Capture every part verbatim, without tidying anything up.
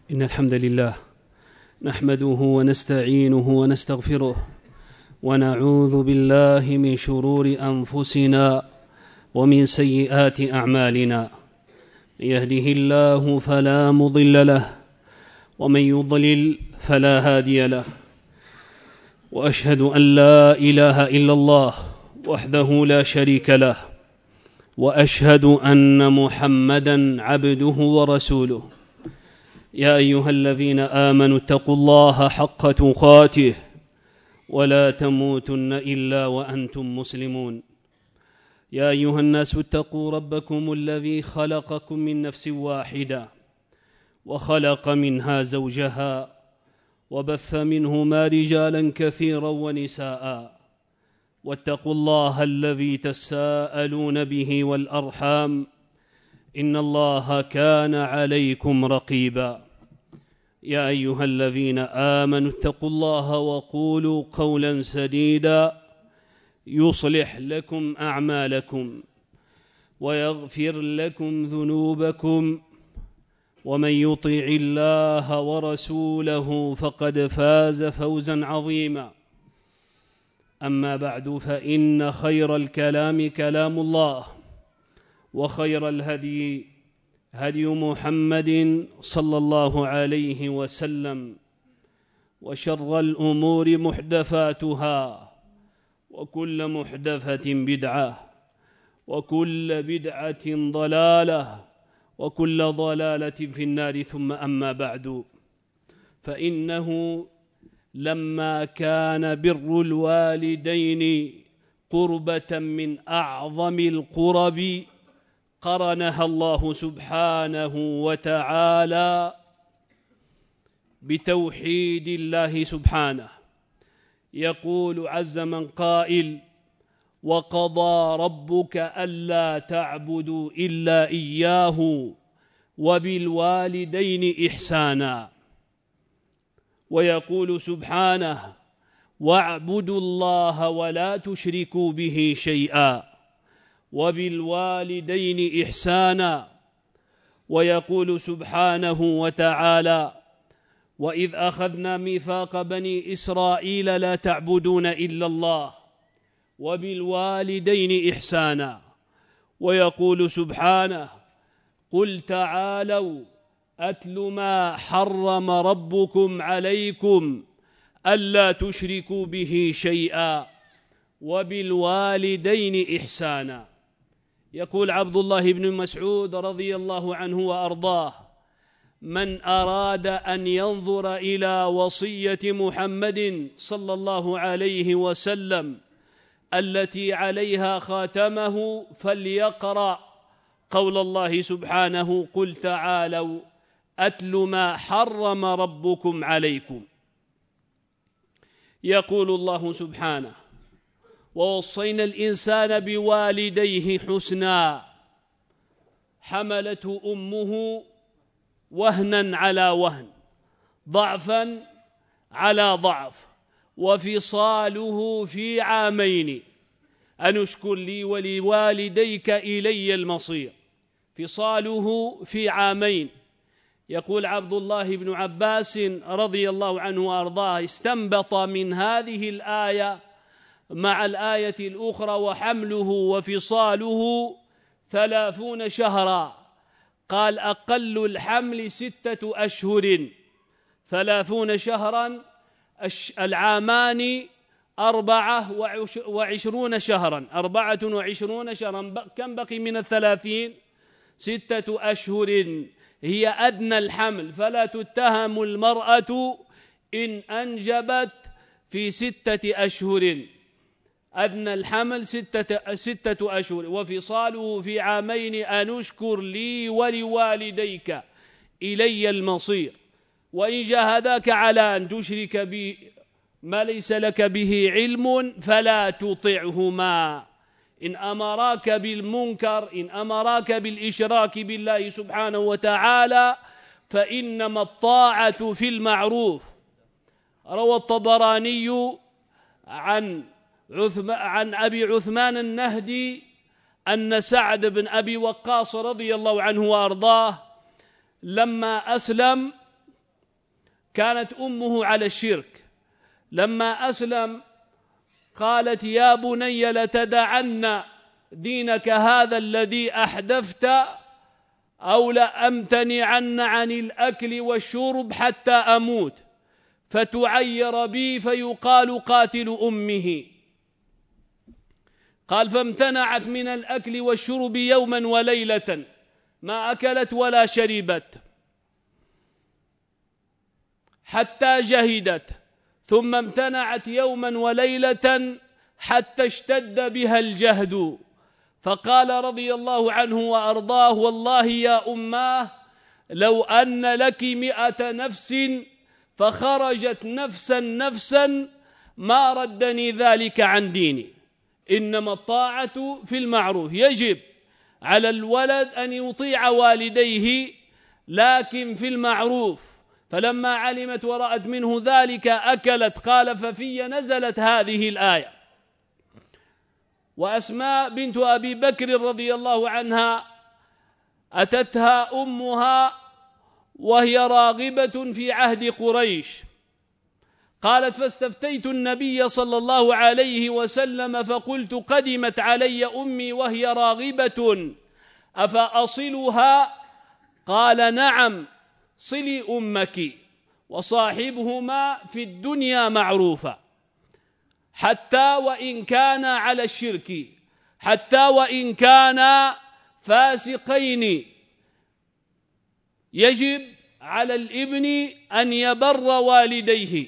إن الحمد لله نحمده ونستعينه ونستغفره ونعوذ بالله من شرور أنفسنا ومن سيئات أعمالنا. يهده الله فلا مضل له ومن يضلل فلا هادي له، وأشهد أن لا إله إلا الله وحده لا شريك له، وأشهد أن محمدًا عبده ورسوله. يا أيها الذين آمنوا اتقوا الله حق تقاته ولا تموتن إلا وأنتم مسلمون. يا أيها الناس اتقوا ربكم الذي خلقكم من نفس واحدة وخلق منها زوجها وبث منهما رجالا كثيرا ونساء، واتقوا الله الذي تساءلون به والأرحام إن الله كان عليكم رقيبا. يا أيها الذين آمنوا اتقوا الله وقولوا قولا سديدا يصلح لكم أعمالكم ويغفر لكم ذنوبكم، ومن يطع الله ورسوله فقد فاز فوزا عظيما. أما بعد، فإن خير الكلام كلام الله، وخير الهدي هدي محمد صلى الله عليه وسلم، وشر الأمور محدثاتها، وكل محدثة بدعة، وكل بدعة ضلالة، وكل ضلالة في النار. ثم أما بعد، فإنه لما كان بر الوالدين قربة من أعظم القرب قرنها الله سبحانه وتعالى بتوحيد الله سبحانه. يقول عز من قائل: وقضى ربك ألا تعبدوا إلا إياه وبالوالدين إحسانا. ويقول سبحانه: واعبدوا الله ولا تشركوا به شيئا وبالوالدين إحسانا. ويقول سبحانه وتعالى: وإذ أخذنا ميثاق بني إسرائيل لا تعبدون إلا الله وبالوالدين إحسانا. ويقول سبحانه: قل تعالوا أتل ما حرم ربكم عليكم ألا تشركوا به شيئا وبالوالدين إحسانا. يقول عبد الله بن مسعود رضي الله عنه وأرضاه: من أراد أن ينظر إلى وصية محمد صلى الله عليه وسلم التي عليها خاتمه فليقرأ قول الله سبحانه: قل تعالوا أتل ما حرم ربكم عليكم. يقول الله سبحانه: ووصينا الإنسان بوالديه حسنا حملته أمه وهنا على وهن ضعفا على ضعف وفصاله في عامين أن اشكر لي ولوالديك إلي المصير. فصاله في عامين. يقول عبد الله بن عباس رضي الله عنه وأرضاه: استنبط من هذه الآية مع الآية الأخرى: وحمله وفصاله ثلاثون شهرا. قال: أقل الحمل ستة أشهر، ثلاثون شهرا، العامان أربعة وعشرون شهرا، أربعة وعشرون شهرا. كم بقي من الثلاثين؟ ستة أشهر هي أدنى الحمل، فلا تتهم المرأة إن أنجبت في ستة أشهر. أدنى الحمل ستة, ستة أشهر. وفصاله في عامين أن اشكر لي ولوالديك إلي المصير. وإن جاهداك على أن تشرك بي ما ليس لك به علم فلا تطعهما. إن أمراك بالمنكر، إن أمراك بالإشراك بالله سبحانه وتعالى، فإنما الطاعة في المعروف. روى الطبراني عن عن أبي عثمان النهدي أن سعد بن أبي وقاص رضي الله عنه وأرضاه لما أسلم كانت أمه على الشرك، لما أسلم قالت يا بني لتدعن دينك هذا الذي أحدثت أو لأمتنعن عن الأكل والشرب حتى أموت فتعير بي فيقال قاتل أمه. قال فامتنعت من الأكل والشرب يوما وليلة، ما أكلت ولا شربت حتى جهدت، ثم امتنعت يوما وليلة حتى اشتد بها الجهد، فقال رضي الله عنه وأرضاه والله يا أماه لو أن لك مئة نفس فخرجت نفسا نفسا ما ردني ذلك عن ديني. إنما الطاعة في المعروف، يجب على الولد أن يطيع والديه لكن في المعروف. فلما علمت ورأت منه ذلك أكلت. قال ففي نزلت هذه الآية. وأسماء بنت أبي بكر رضي الله عنها أتتها أمها وهي راغبة في عهد قريش، قالت فاستفتيت النبي صلى الله عليه وسلم فقلت قدمت علي أمي وهي راغبة أفأصلها؟ قال نعم صلي أمك وصاحبهما في الدنيا معروفا حتى وإن كان على الشرك، حتى وإن كان فاسقين. يجب على الابن أن يبر والديه.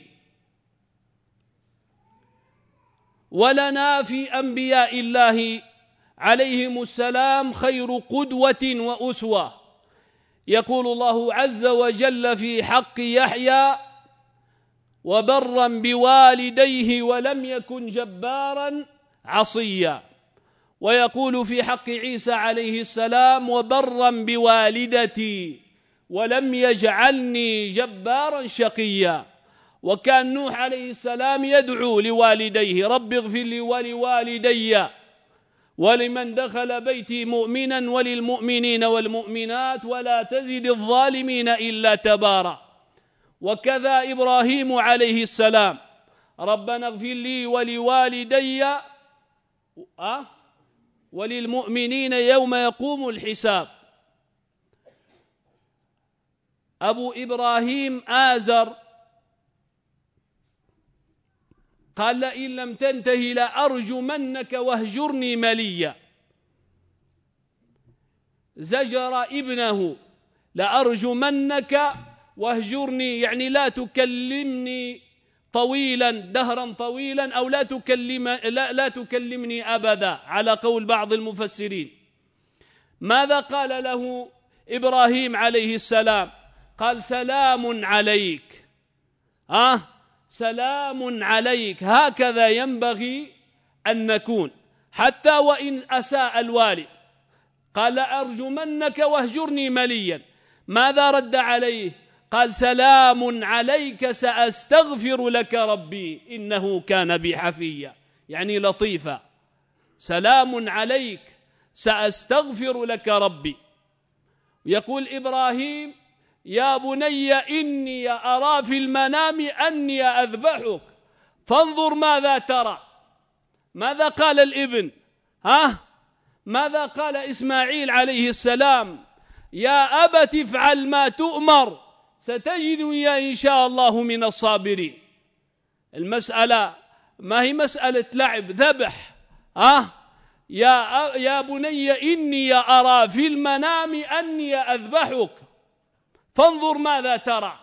ولنا في أنبياء الله عليهم السلام خير قدوة وأسوة. يقول الله عز وجل في حق يحيى وبرا بوالديه ولم يكن جبارا عصيا، ويقول في حق عيسى عليه السلام وبرا بوالدتي ولم يجعلني جبارا شقيا. وكان نوح عليه السلام يدعو لوالديه رب اغفر لي ولوالدي ولمن دخل بيتي مؤمنا وللمؤمنين والمؤمنات ولا تزد الظالمين إلا تبارا. وكذا إبراهيم عليه السلام ربنا اغفر لي ولوالدي أه؟ وللمؤمنين يوم يقوم الحساب. أبو إبراهيم آزر قال لئن لم تنتهي لأرجمنك واهجرني مليا. زجر ابنه لأرجمنك واهجرني، يعني لا تكلمني طويلا دهرا طويلا أو لا, تكلم لا, لا تكلمني أبدا على قول بعض المفسرين. ماذا قال له إبراهيم عليه السلام؟ قال سلام عليك. آه سلام عليك. هكذا ينبغي أن نكون حتى وإن أساء الوالد. قال أرجمنك واهجرني مليا. ماذا رد عليه؟ قال سلام عليك سأستغفر لك ربي إنه كان بي حفيا، يعني لطيفا. سلام عليك سأستغفر لك ربي. يقول إبراهيم يا بني إني أرى في المنام أني أذبحك فانظر ماذا ترى. ماذا قال الابن؟ ها؟ ماذا قال إسماعيل عليه السلام؟ يا أبت افعل ما تؤمر ستجدني إن شاء الله من الصابرين. المسألة ما هي مسألة لعب ذبح. ها؟ يا يا بني إني أرى في المنام أني أذبحك فانظر ماذا ترى.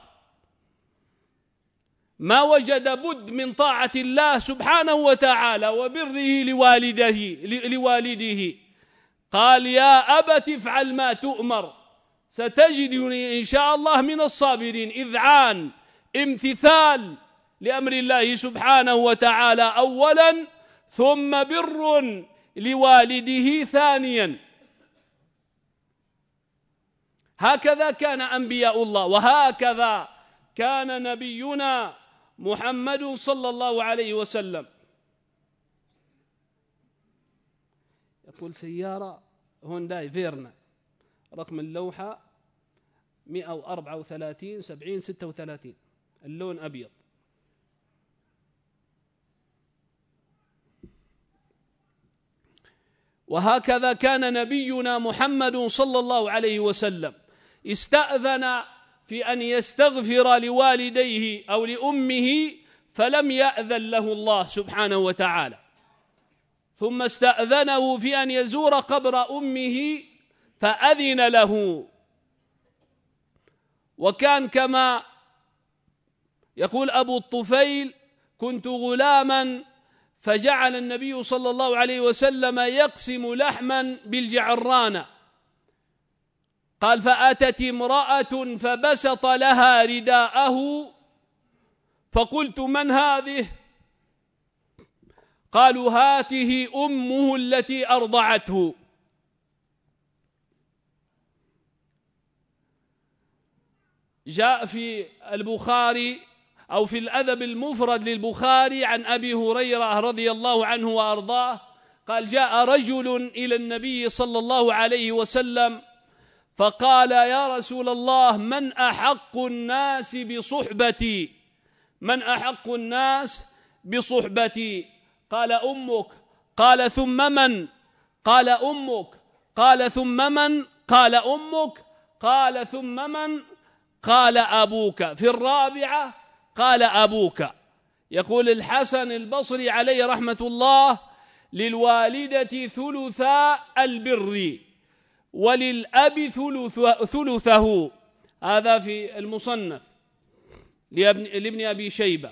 ما وجد بد من طاعة الله سبحانه وتعالى وبره لوالده لوالده قال يا أبت افعل ما تؤمر ستجدني إن شاء الله من الصابرين. إذعان امتثال لأمر الله سبحانه وتعالى أولا، ثم بر لوالده ثانيا. هكذا كان أنبياء الله، وهكذا كان نبينا محمد صلى الله عليه وسلم. يقول سيارة هونداي فيرنا رقم اللوحة مئة وأربعة وثلاثين سبعين ستة وثلاثين اللون أبيض. وهكذا كان نبينا محمد صلى الله عليه وسلم استأذن في أن يستغفر لوالديه أو لأمه فلم يأذن له الله سبحانه وتعالى، ثم استأذنه في أن يزور قبر أمه فأذن له. وكان كما يقول أبو الطفيل: كنت غلاما فجعل النبي صلى الله عليه وسلم يقسم لحما بالجعرانة، قال: فأتت امرأة فبسط لها رداءه فقلت: من هذه؟ قالوا: هاته أمه التي أرضعته. جاء في البخاري أو في الأدب المفرد للبخاري عن أبي هريرة رضي الله عنه وأرضاه قال: جاء رجل إلى النبي صلى الله عليه وسلم فقال: يا رسول الله، من أحق الناس بصحبتي؟ من أحق الناس بصحبتي؟ قال: أمك. قال: ثم من؟ قال: أمك. قال: ثم من؟ قال: أمك. قال: ثم من؟ قال: أبوك. في الرابعة قال: أبوك. يقول الحسن البصري عليه رحمة الله: للوالدة ثلثا البر وللأب ثلثه. هذا في المصنف لابن أبي شيبة.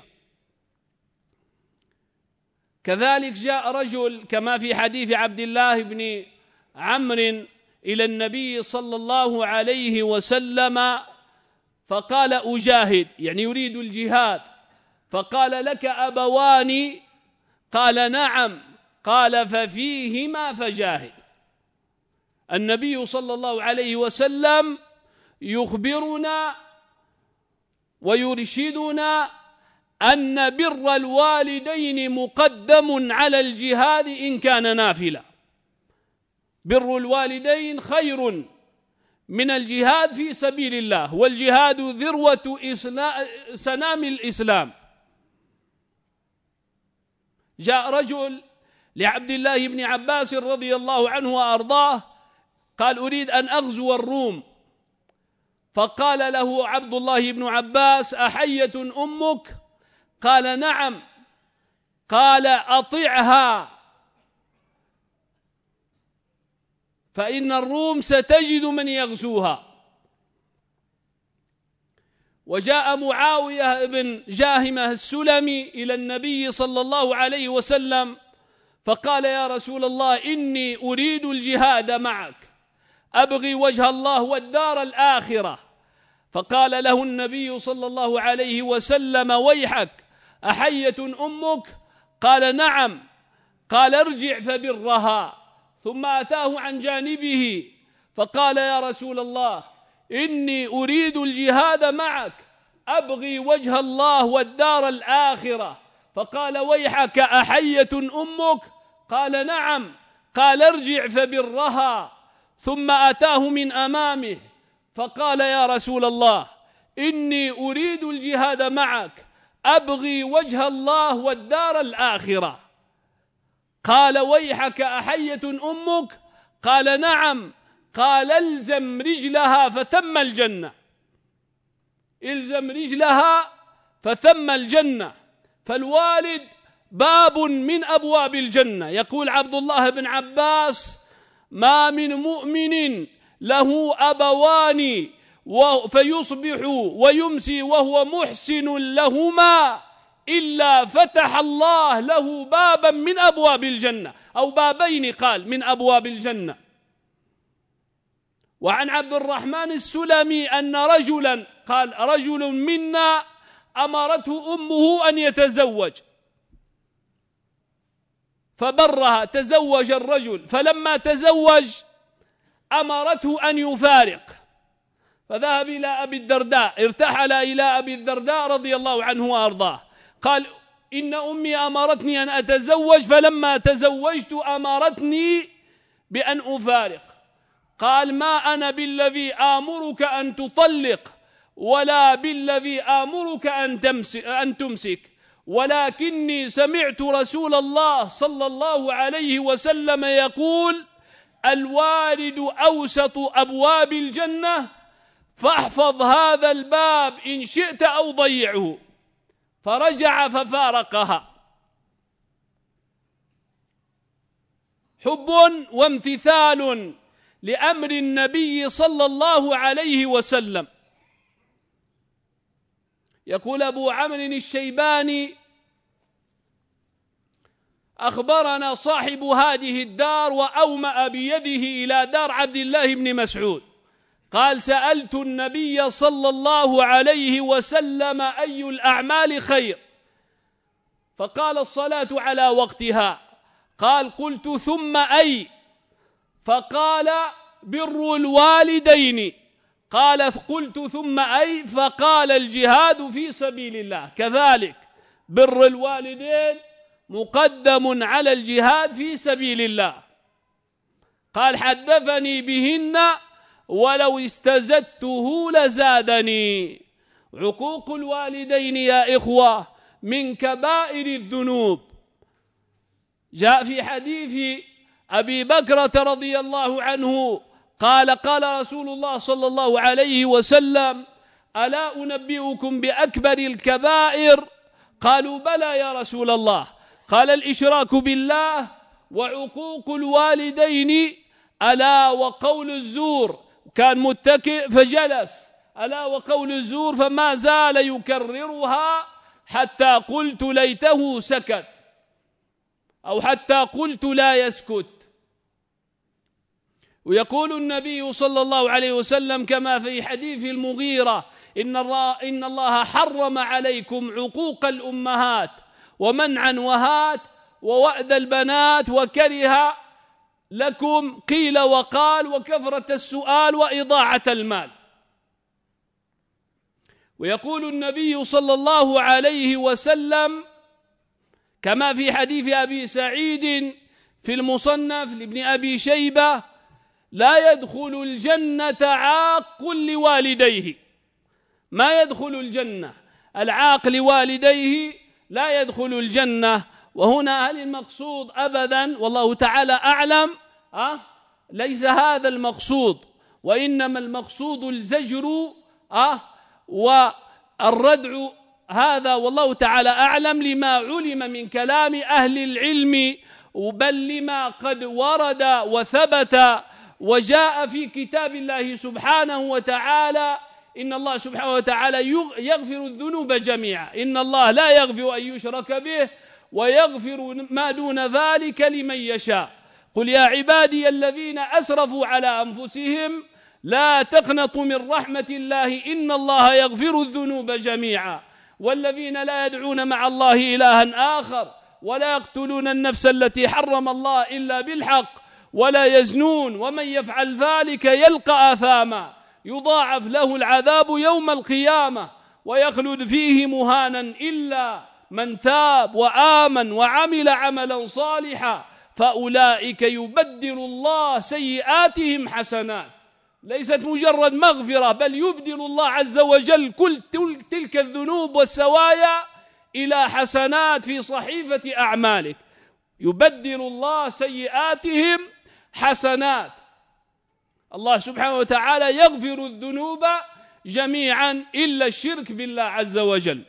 كذلك جاء رجل كما في حديث عبد الله بن عمرو إلى النبي صلى الله عليه وسلم فقال: أجاهد، يعني يريد الجهاد. فقال: لك أبوان؟ قال: نعم. قال: ففيهما فجاهد. النبي صلى الله عليه وسلم يخبرنا ويرشدنا أن بر الوالدين مقدم على الجهاد إن كان نافلة. بر الوالدين خير من الجهاد في سبيل الله، والجهاد ذروة سنام الإسلام. جاء رجل لعبد الله بن عباس رضي الله عنه وأرضاه قال: أريد أن أغزو الروم. فقال له عبد الله بن عباس: أحية أمك؟ قال: نعم. قال: أطعها فإن الروم ستجد من يغزوها. وجاء معاوية بن جاهمة السلمي إلى النبي صلى الله عليه وسلم فقال: يا رسول الله، إني أريد الجهاد معك، أبغي وجه الله والدار الآخرة. فقال له النبي صلى الله عليه وسلم: ويحك، أحية أمك؟ قال: نعم. قال: ارجع فبرها. ثم أتاه عن جانبه فقال: يا رسول الله، إني أريد الجهاد معك، أبغي وجه الله والدار الآخرة. فقال: ويحك، أحية أمك؟ قال: نعم. قال: ارجع فبرها. ثم أتاه من أمامه فقال: يا رسول الله، إني أريد الجهاد معك، أبغي وجه الله والدار الآخرة. قال: ويحك، أحية أمك؟ قال: نعم. قال: الزم رجلها فثم الجنة. الزم رجلها فثم الجنة. فالوالد باب من أبواب الجنة. يقول عبد الله بن عباس: ما من مؤمن له أبوان فيصبح ويمسي وهو محسن لهما إلا فتح الله له بابا من أبواب الجنة، أو بابين قال من أبواب الجنة. وعن عبد الرحمن السلمي أن رجلا قال: رجل منا أمرته أمه أن يتزوج فبرها، تزوج الرجل، فلما تزوج أمرته أن يفارق، فذهب إلى أبي الدرداء، ارتحل إلى أبي الدرداء رضي الله عنه وأرضاه، قال: إن أمي أمرتني أن أتزوج، فلما تزوجت أمرتني بأن أفارق. قال: ما أنا بالذي آمرك أن تطلق، ولا بالذي آمرك أن تمسك، ولكني سمعت رسول الله صلى الله عليه وسلم يقول: الوالد أوسط أبواب الجنة، فاحفظ هذا الباب إن شئت أو ضيعه. فرجع ففارقها. حب وامتثال لأمر النبي صلى الله عليه وسلم. يقول أبو عمرو الشيباني: أخبرنا صاحب هذه الدار وأومأ بيده إلى دار عبد الله بن مسعود، قال: سألت النبي صلى الله عليه وسلم أي الأعمال خير؟ فقال: الصلاة على وقتها. قال: قلت: ثم أي؟ فقال: بر الوالدين. قال: قلت: ثم أي؟ فقال: الجهاد في سبيل الله. كذلك بر الوالدين مقدم على الجهاد في سبيل الله. قال: حدثني بهن ولو استزدته لزادني. عقوق الوالدين يا إخوة من كبائر الذنوب. جاء في حديث أبي بكرة رضي الله عنه قال: قال رسول الله صلى الله عليه وسلم: ألا أنبئكم بأكبر الكبائر؟ قالوا: بلى يا رسول الله. قال: الإشراك بالله وعقوق الوالدين، ألا وقول الزور. كان متكئ فجلس. ألا وقول الزور، فما زال يكررها حتى قلت ليته سكت، أو حتى قلت لا يسكت. ويقول النبي صلى الله عليه وسلم كما في حديث المغيرة: إن الله, إن الله حرم عليكم عقوق الأمهات ومنعا وهات ووأد البنات، وكره لكم قيل وقال وكثرة السؤال وإضاعة المال. ويقول النبي صلى الله عليه وسلم كما في حديث أبي سعيد في المصنف لابن أبي شيبة: لا يدخل الجنة عاق لوالديه. ما يدخل الجنة العاق لوالديه، لا يدخل الجنة. وهنا هل المقصود؟ أبدا، والله تعالى أعلم، أه؟ ليس هذا المقصود، وإنما المقصود الزجر أه؟ والردع. هذا والله تعالى أعلم لما علم من كلام أهل العلم، بل لما قد ورد وثبت وجاء في كتاب الله سبحانه وتعالى. إن الله سبحانه وتعالى يغفر الذنوب جميعا. إن الله لا يغفر أن يشرك به ويغفر ما دون ذلك لمن يشاء. قل يا عبادي الذين أسرفوا على أنفسهم لا تقنطوا من رحمة الله إن الله يغفر الذنوب جميعا. والذين لا يدعون مع الله إلها آخر ولا يقتلون النفس التي حرم الله إلا بالحق ولا يزنون ومن يفعل ذلك يلقى آثاما يضاعف له العذاب يوم القيامة ويخلد فيه مهانا إلا من تاب وآمن وعمل عملا صالحا فأولئك يبدل الله سيئاتهم حسنات. ليست مجرد مغفرة، بل يبدل الله عز وجل كل تلك الذنوب والسوايا إلى حسنات في صحيفة أعمالك. يبدل الله سيئاتهم حسنات. الله سبحانه وتعالى يغفر الذنوب جميعا إلا الشرك بالله عز وجل.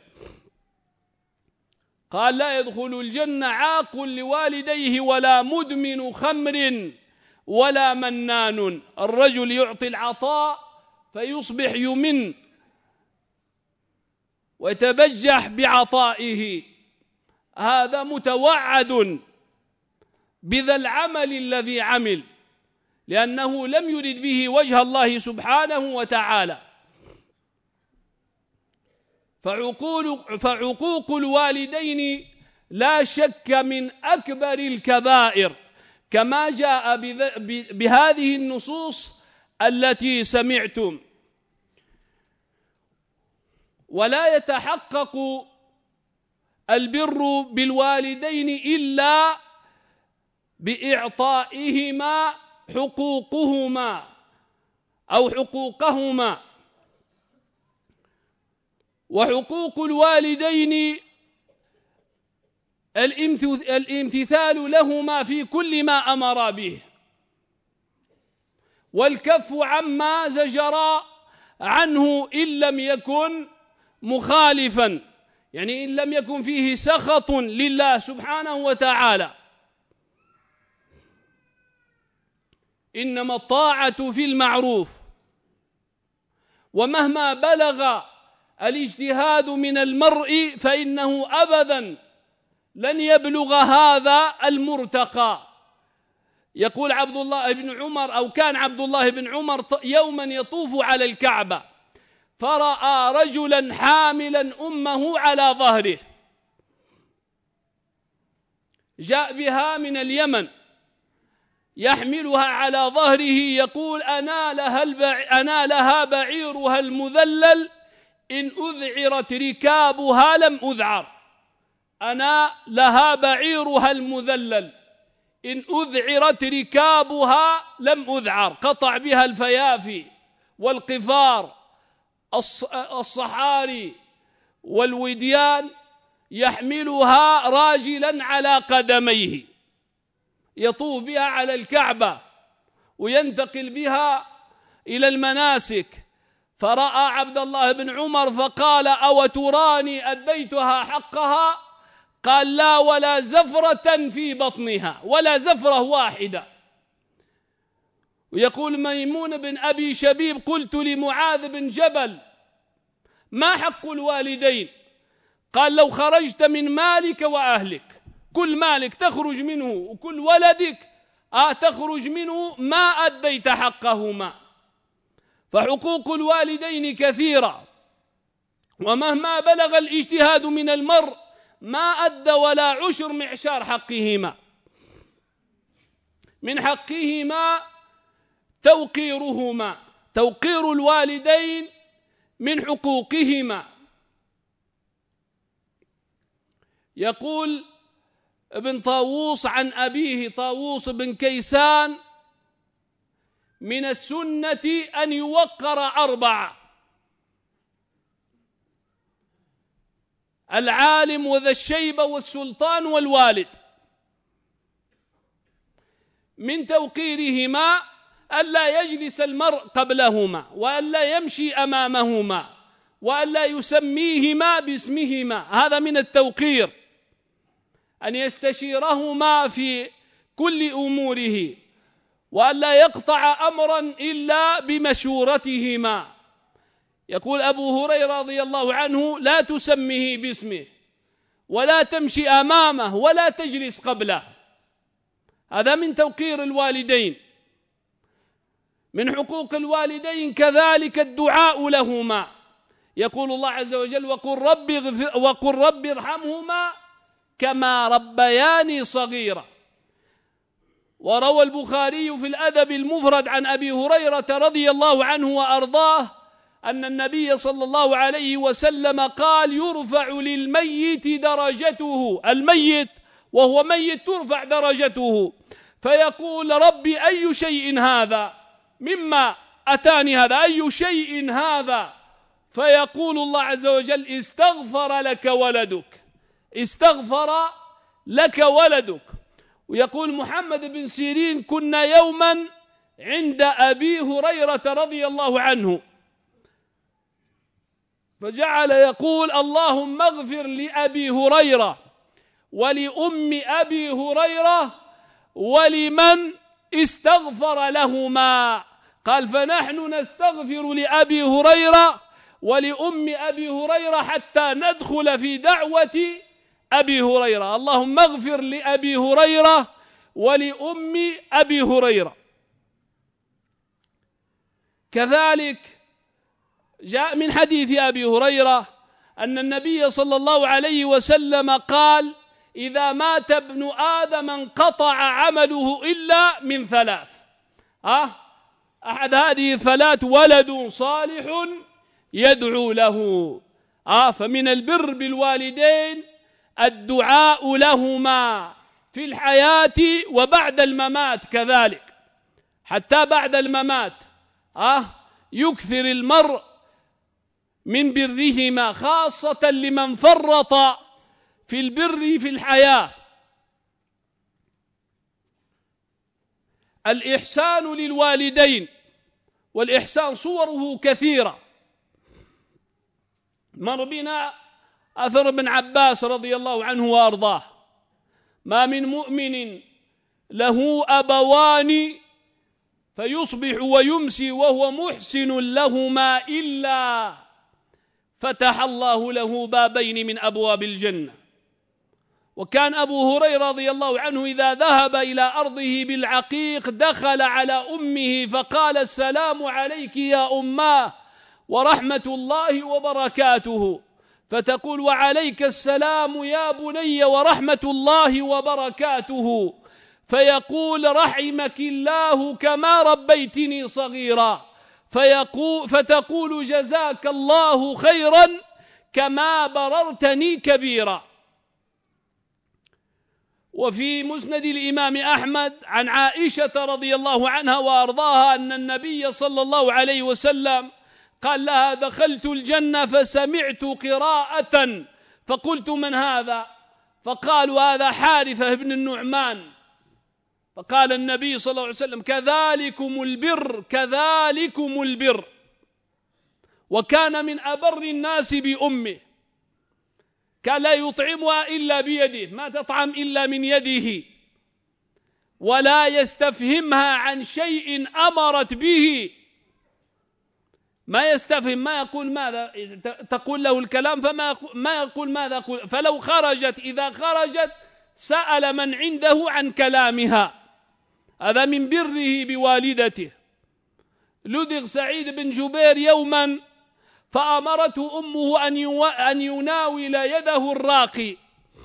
قال: لا يدخل الجنة عاق لوالديه ولا مدمن خمر ولا منان. الرجل يعطي العطاء فيصبح يمن ويتبجح بعطائه، هذا متوعد بذا العمل الذي عمل، لأنه لم يرد به وجه الله سبحانه وتعالى. فعقول فعقوق الوالدين لا شك من أكبر الكبائر، كما جاء بهذه النصوص التي سمعتم. ولا يتحقق البر بالوالدين إلا بإعطائهما حقوقهما أو حقوقهما. وحقوق الوالدين الامتثال لهما في كل ما أمر به، والكف عما زجر عنه إن لم يكن مخالفا، يعني إن لم يكن فيه سخط لله سبحانه وتعالى. إنما الطاعة في المعروف، ومهما بلغ الاجتهاد من المرء فإنه أبدا لن يبلغ هذا المرتقى. يقول عبد الله بن عمر، أو كان عبد الله بن عمر يوما يطوف على الكعبة فرأى رجلا حاملا أمه على ظهره، جاء بها من اليمن يحملها على ظهره، يقول أنا لها, البع... أنا لها بعيرها المذلل إن أذعرت ركابها لم أذعر، أنا لها بعيرها المذلل إن أذعرت ركابها لم أذعر. قطع بها الفيافي والقفار الصحاري والوديان، يحملها راجلا على قدميه، يطوف بها على الكعبة وينتقل بها إلى المناسك. فرأى عبد الله بن عمر فقال أو تراني أديتها حقها؟ قال لا، ولا زفرة في بطنها، ولا زفرة واحدة. ويقول ميمون بن أبي شبيب قلت لمعاذ بن جبل ما حق الوالدين؟ قال لو خرجت من مالك وأهلك، كل مالك تخرج منه وكل ولدك آه تخرج منه، ما أديت حقهما. فحقوق الوالدين كثيرة، ومهما بلغ الاجتهاد من المرء ما أدى ولا عشر معشار حقهما. من حقهما توقيرهما، توقير الوالدين من حقوقهما. يقول ابن طاووس عن أبيه طاووس بن كيسان من السنة أن يوقر أربعة: العالم وذا الشيبة والسلطان والوالد. من توقيرهما ألا يجلس المرء قبلهما، وألا يمشي أمامهما، وألا يسميهما باسمهما، هذا من التوقير. أن يستشيرهما في كل أموره، وألا يقطع أمرا إلا بمشورتهما. يقول أبو هريرة رضي الله عنه لا تسميه باسمه، ولا تمشي أمامه، ولا تجلس قبله. هذا من توقير الوالدين. من حقوق الوالدين كذلك الدعاء لهما. يقول الله عز وجل وقل رب, وقل رب ارحمهما كما ربياني صغيرا. وروى البخاري في الأدب المفرد عن أبي هريرة رضي الله عنه وأرضاه أن النبي صلى الله عليه وسلم قال يرفع للميت درجته، الميت وهو ميت ترفع درجته، فيقول ربي أي شيء هذا مما أتاني هذا، أي شيء هذا؟ فيقول الله عز وجل استغفر لك ولدك، استغفر لك ولدك. ويقول محمد بن سيرين كنا يوما عند أبي هريرة رضي الله عنه فجعل يقول اللهم اغفر لأبي هريرة ولأم أبي هريرة ولمن استغفر لهما. قال فنحن نستغفر لأبي هريرة ولأم أبي هريرة حتى ندخل في دعوة أبي هريرة، اللهم اغفر لأبي هريرة ولأم أبي هريرة. كذلك جاء من حديث أبي هريرة أن النبي صلى الله عليه وسلم قال إذا مات ابن آدم انقطع عمله إلا من ثلاث. أه؟ أحد هذه الثلاث ولد صالح يدعو له. أه؟ فمن البر بالوالدين الدعاء لهما في الحياة وبعد الممات كذلك، حتى بعد الممات أه؟ يكثر المرء من برهما، خاصة لمن فرط في البر في الحياة. الإحسان للوالدين، والإحسان صوره كثيرة. مر بنا أثر ابن عباس رضي الله عنه وأرضاه: ما من مؤمن له أبوان فيصبح ويمسي وهو محسن لهما إلا فتح الله له بابين من أبواب الجنة. وكان أبو هريرة رضي الله عنه إذا ذهب إلى أرضه بالعقيق دخل على أمه فقال: السلام عليك يا أماه ورحمة الله وبركاته، فتقول: وعليك السلام يا بني ورحمة الله وبركاته، فيقول: رحمك الله كما ربيتني صغيرا، فيقول فتقول: جزاك الله خيرا كما بررتني كبيرا. وفي مسند الإمام أحمد عن عائشة رضي الله عنها وأرضاها أن النبي صلى الله عليه وسلم قال لها: دخلت الجنة فسمعت قراءة فقلت: من هذا؟ فقالوا: هذا حارثة بن النعمان. فقال النبي صلى الله عليه وسلم: كذلكم البر كذلكم البر. وكان من أبر الناس بأمه، كان لا يطعمها إلا بيده، ما تطعم إلا من يده، ولا يستفهمها عن شيء أمرت به، ما يستفهم، ما يقول ماذا تقول له الكلام فما ما يقول ماذا أقول. فلو خرجت إذا خرجت سأل من عنده عن كلامها. هذا من بره بوالدته. لدغ سعيد بن جبير يوما فأمرته أمه أن يناول يده الراقي،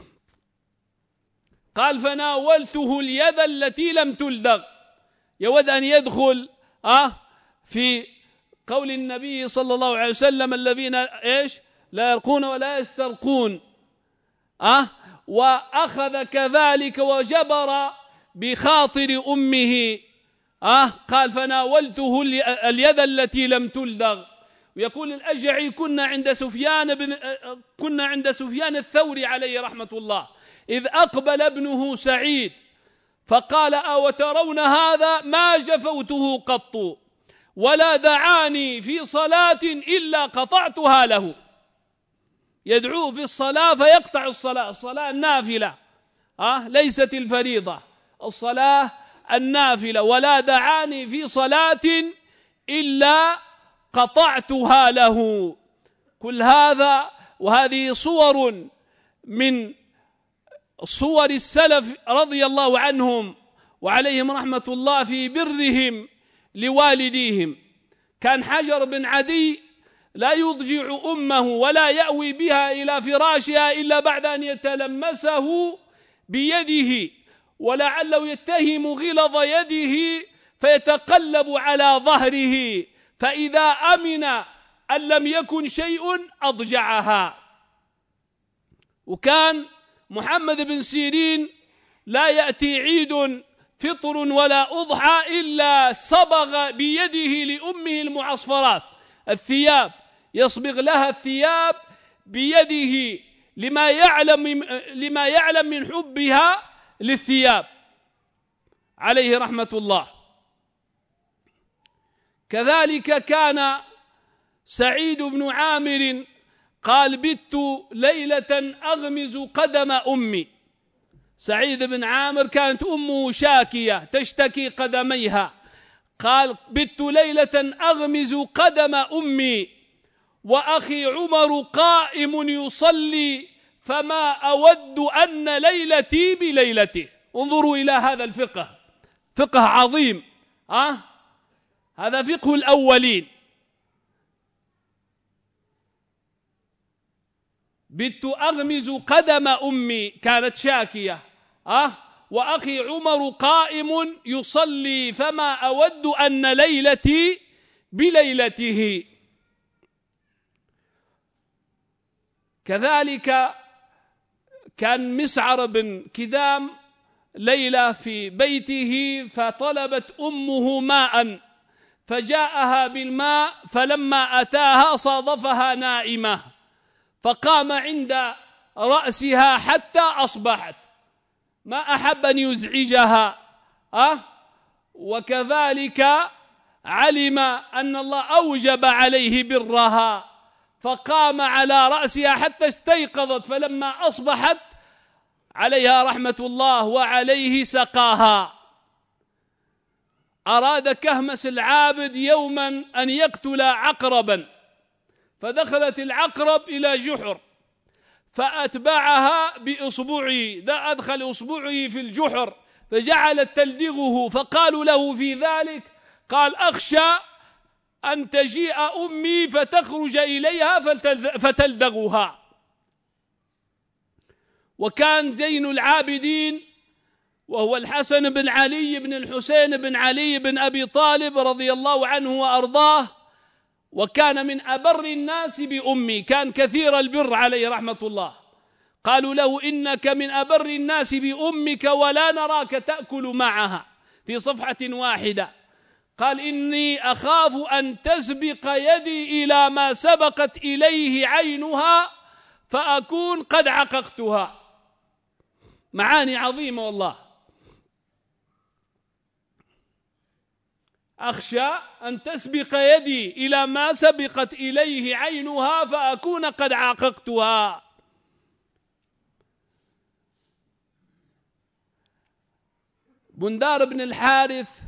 قال: فناولته اليد التي لم تلدغ. يود أن يدخل أه في قول النبي صلى الله عليه وسلم: الذين إيش لا يرقون ولا يسترقون. أه وأخذ كذلك وجبر بخاطر أمه. أه قال: فناولته اليد التي لم تلدغ. ويقول الأشجعي: كنا عند سفيان بن كنا عند سفيان الثوري عليه رحمة الله، إذ أقبل ابنه سعيد فقال: أو ترون هذا؟ ما جفوته قط ولا دعاني في صلاة إلا قطعتها له. يدعوه في الصلاة فيقطع الصلاة، الصلاة النافلة أه ليست الفريضة، الصلاة النافلة. ولا دعاني في صلاة إلا قطعتها له. كل هذا وهذه صور من صور السلف رضي الله عنهم وعليهم رحمة الله في برهم لوالديهم. كان حجر بن عدي لا يضجع أمه ولا يأوي بها إلى فراشها إلا بعد أن يتلمسه بيده، ولعله يتهم غلظ يده فيتقلب على ظهره، فإذا أمن أن لم يكن شيء أضجعها. وكان محمد بن سيرين لا يأتي عيد فطر ولا أضحى إلا صبغ بيده لأمه المعصفرات الثياب، يصبغ لها الثياب بيده لما يعلم لما يعلم من حبها للثياب عليه رحمة الله. كذلك كان سعيد بن عامر قال: بت ليلة أغمز قدم أمي. سعيد بن عامر كانت أمه شاكية تشتكي قدميها، قال: بت ليلة أغمز قدم أمي وأخي عمر قائم يصلي فما أود أن ليلتي بليلته. انظروا إلى هذا الفقه، فقه عظيم. أه؟ هذا فقه الأولين. بت أغمز قدم أمي، كانت شاكية. أه؟ وأخي عمر قائم يصلي فما أود أن ليلتي بليلته. كذلك كان مسعر بن كدام ليلة في بيته فطلبت أمه ماء، فجاءها بالماء، فلما أتاها صادفها نائمة فقام عند رأسها حتى أصبحت، ما أحب أن يزعجها. أه؟ وكذلك علم أن الله أوجب عليه برها فقام على رأسها حتى استيقظت، فلما أصبحت عليها رحمة الله وعليه سقاها. أراد كهمس العابد يوما أن يقتل عقربا، فدخلت العقرب إلى جحر فأتبعها بإصبعه، أدخل إصبعه في الجحر فجعلت تلدغه، فقالوا له في ذلك قال أخشى أن تجيء أمي فتخرج إليها فتلدغها. وكان زين العابدين وهو الحسن بن علي بن الحسين بن علي بن أبي طالب رضي الله عنه وأرضاه، وكان من أبر الناس بأمي، كان كثير البر عليه رحمة الله. قالوا له إنك من أبر الناس بأمك ولا نراك تأكل معها في صفحة واحدة. قال إني أخاف أن تسبق يدي إلى ما سبقت إليه عينها فأكون قد عققتها. معاني عظيمة والله. أخشى أن تسبق يدي إلى ما سبقت إليه عينها فأكون قد عققتها. بندار بن الحارث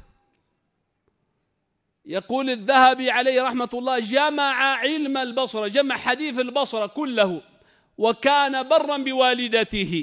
يقول الذهبي عليه رحمة الله جمع علم البصرة، جمع حديث البصرة كله، وكان برا بوالدته.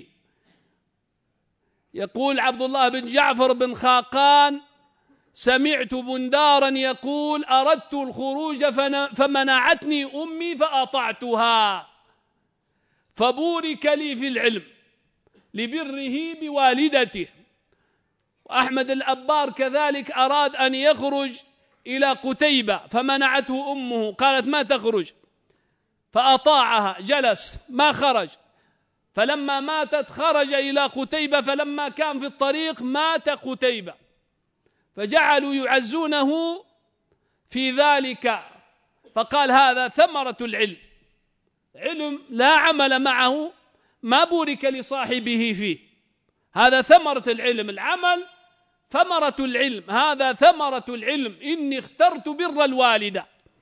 يقول عبد الله بن جعفر بن خاقان سمعت بندارا يقول أردت الخروج فمنعتني أمي فأطعتها، فبورك لي في العلم لبره بوالدته. وأحمد الأبار كذلك أراد أن يخرج إلى قتيبة فمنعته أمه، قالت ما تخرج، فأطاعها جلس ما خرج، فلما ماتت خرج إلى قتيبة، فلما كان في الطريق مات قتيبة، فجعلوا يعزونه في ذلك، فقال هذا ثمرة العلم، علم لا عمل معه ما بورك لصاحبه فيه، هذا ثمرة العلم، العمل ثمرة العلم، هذا ثمرة العلم. إني اخترت بر الوالدة،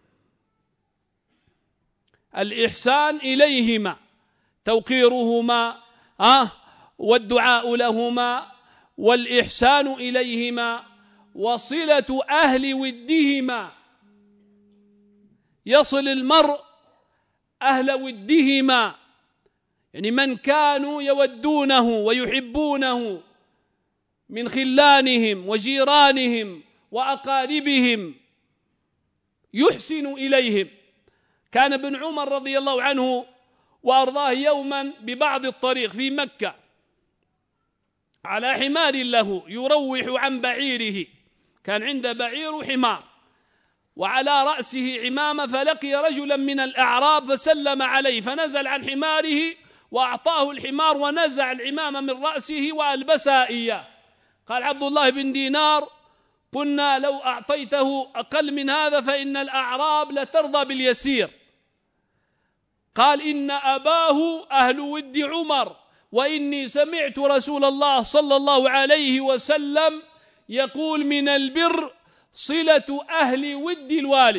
الإحسان إليهما، توقيرهما آه والدعاء لهما والإحسان إليهما وصلة أهل ودهما. يصل المرء أهل ودهما، يعني من كانوا يودونه ويحبونه من خلانهم وجيرانهم وأقاربهم، يحسن إليهم. كان ابن عمر رضي الله عنه وأرضاه يوما ببعض الطريق في مكة على حمار له يروح عن بعيره، كان عنده بعير وحمار وعلى رأسه عمامة، فلقي رجلا من الأعراب فسلم عليه، فنزل عن حماره وأعطاه الحمار ونزع العمامة من رأسه وألبسها إياه. قال عبد الله بن دينار قلنا لو أعطيته أقل من هذا فإن الأعراب لترضى باليسير. قال إن أباه أهل ود عمر، وإني سمعت رسول الله صلى الله عليه وسلم يقول من البر صلة أهل ود الوالد.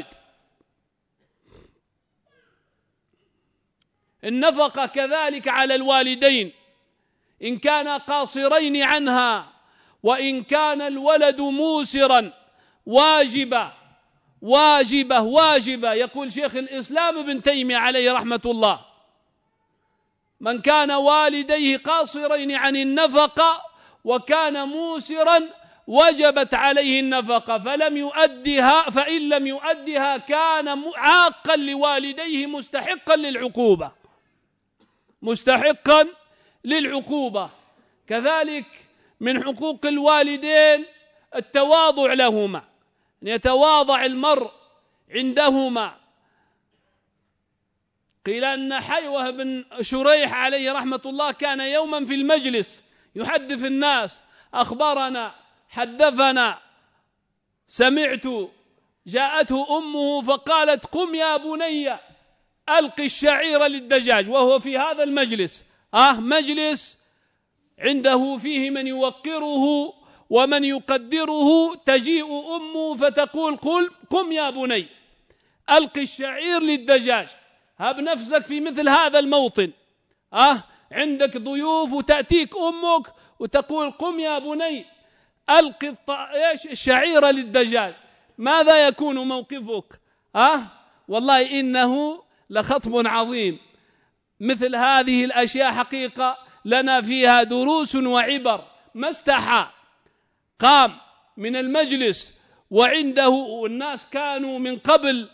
النفقة كذلك على الوالدين إن كان قاصرين عنها، وإن كان الولد موسرا واجبة واجبة واجبة. يقول شيخ الإسلام ابن تيمية عليه رحمة الله من كان والديه قاصرين عن النفقة وكان موسرا وجبت عليه النفقة، فلم يؤدها فإن لم يؤدها كان عاقا لوالديه مستحقا للعقوبة مستحقا للعقوبة. كذلك من حقوق الوالدين التواضع لهما، أن يتواضع المرء عندهما. قيل أن حيوة بن شريح عليه رحمة الله كان يوما في المجلس يحدث الناس، أخبرنا، حدثنا، سمعت، جاءته أمه فقالت قم يا بني ألقي الشعير للدجاج، وهو في هذا المجلس آه مجلس عنده فيه من يوقره ومن يقدره، تجيء أمه فتقول قل قم يا بني ألقي الشعير للدجاج. هب نفسك في مثل هذا الموطن، آه عندك ضيوف وتأتيك أمك وتقول قم يا بني ألقي الشعير للدجاج، ماذا يكون موقفك؟ آه والله إنه لخطب عظيم. مثل هذه الأشياء حقيقة لنا فيها دروس وعبر. ما استحى، قام من المجلس وعنده الناس كانوا من قبل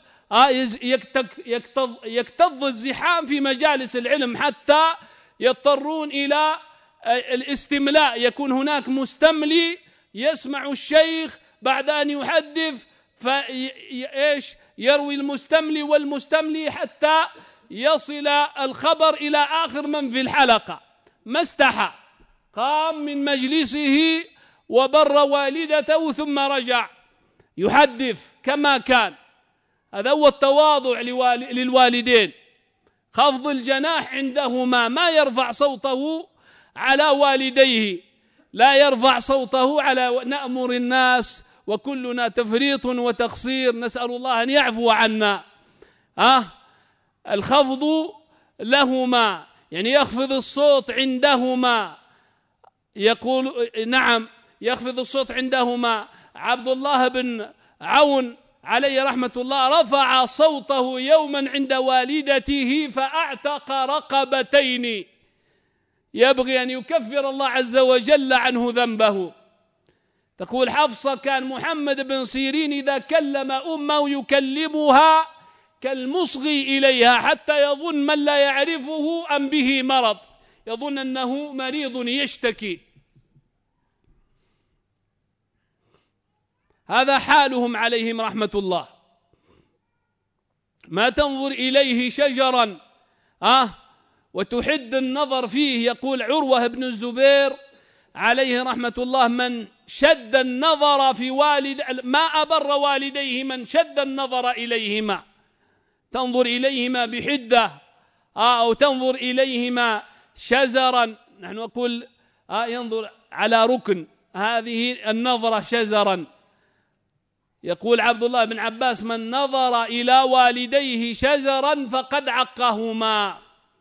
يكتظ الزحام في مجالس العلم حتى يضطرون إلى الاستملاء، يكون هناك مستملي يسمع الشيخ بعد أن يحدث فإيش يروي المستملي والمستملي حتى يصل الخبر إلى آخر من في الحلقة. ما استحى، قام من مجلسه وبر والدته ثم رجع يحدث كما كان. هذا هو التواضع للوالدين، خفض الجناح عندهما، ما يرفع صوته على والديه، لا يرفع صوته على نأمر الناس، وكلنا تفريط وتقصير، نسأل الله أن يعفو عنا. أه الخفض لهما يعني يخفض الصوت عندهما، يقول نعم يخفض الصوت عندهما. عبد الله بن عون عليه رحمة الله رفع صوته يوما عند والدته فأعتق رقبتين، يبغي أن يكفر الله عز وجل عنه ذنبه. تقول حفصة كان محمد بن سيرين إذا كلم أمه يكلمها كالمصغي إليها حتى يظن من لا يعرفه أم به مرض، يظن أنه مريض يشتكي. هذا حالهم عليهم رحمة الله. ما تنظر إليه شجرا آه وتحد النظر فيه. يقول عروة بن الزبير عليه رحمة الله من شد النظر في والد ما أبر والديه من شد النظر إليهما، تنظر إليهما بحدة آه أو تنظر إليهما شزرا. نحن نقول آه ينظر على ركن، هذه النظرة شزرا. يقول عبد الله بن عباس من نظر إلى والديه شزرا فقد عقهما.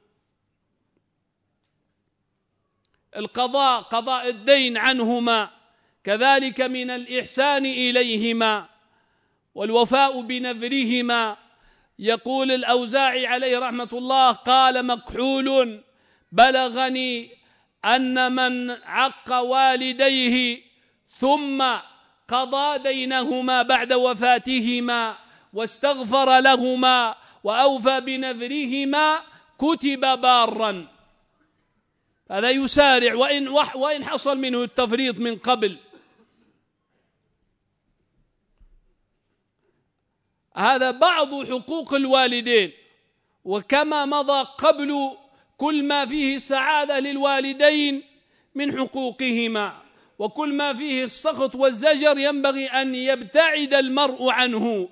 القضاء قضاء الدين عنهما كذلك من الإحسان إليهما والوفاء بنذرهما. يقول الأوزاعي عليه رحمة الله قال مكحول بلغني أن من عق والديه ثم قضى دينهما بعد وفاتهما واستغفر لهما وأوفى بنذرهما كتب بارا. هذا يسارع وإن, وإن حصل منه التفريط من قبل. هذا بعض حقوق الوالدين، وكما مضى قبل كل ما فيه السعادة للوالدين من حقوقهما، وكل ما فيه السخط والزجر ينبغي أن يبتعد المرء عنه.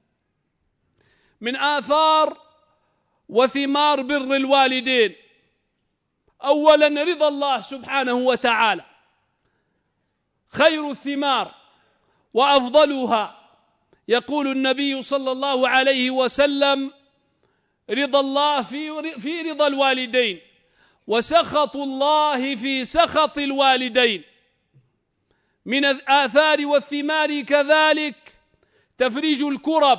من آثار وثمار بر الوالدين أولا رضا الله سبحانه وتعالى، خير الثمار وأفضلها. يقول النبي صلى الله عليه وسلم رضا الله في في رضا الوالدين وسخط الله في سخط الوالدين. من الآثار والثمار كذلك تفريج الكرب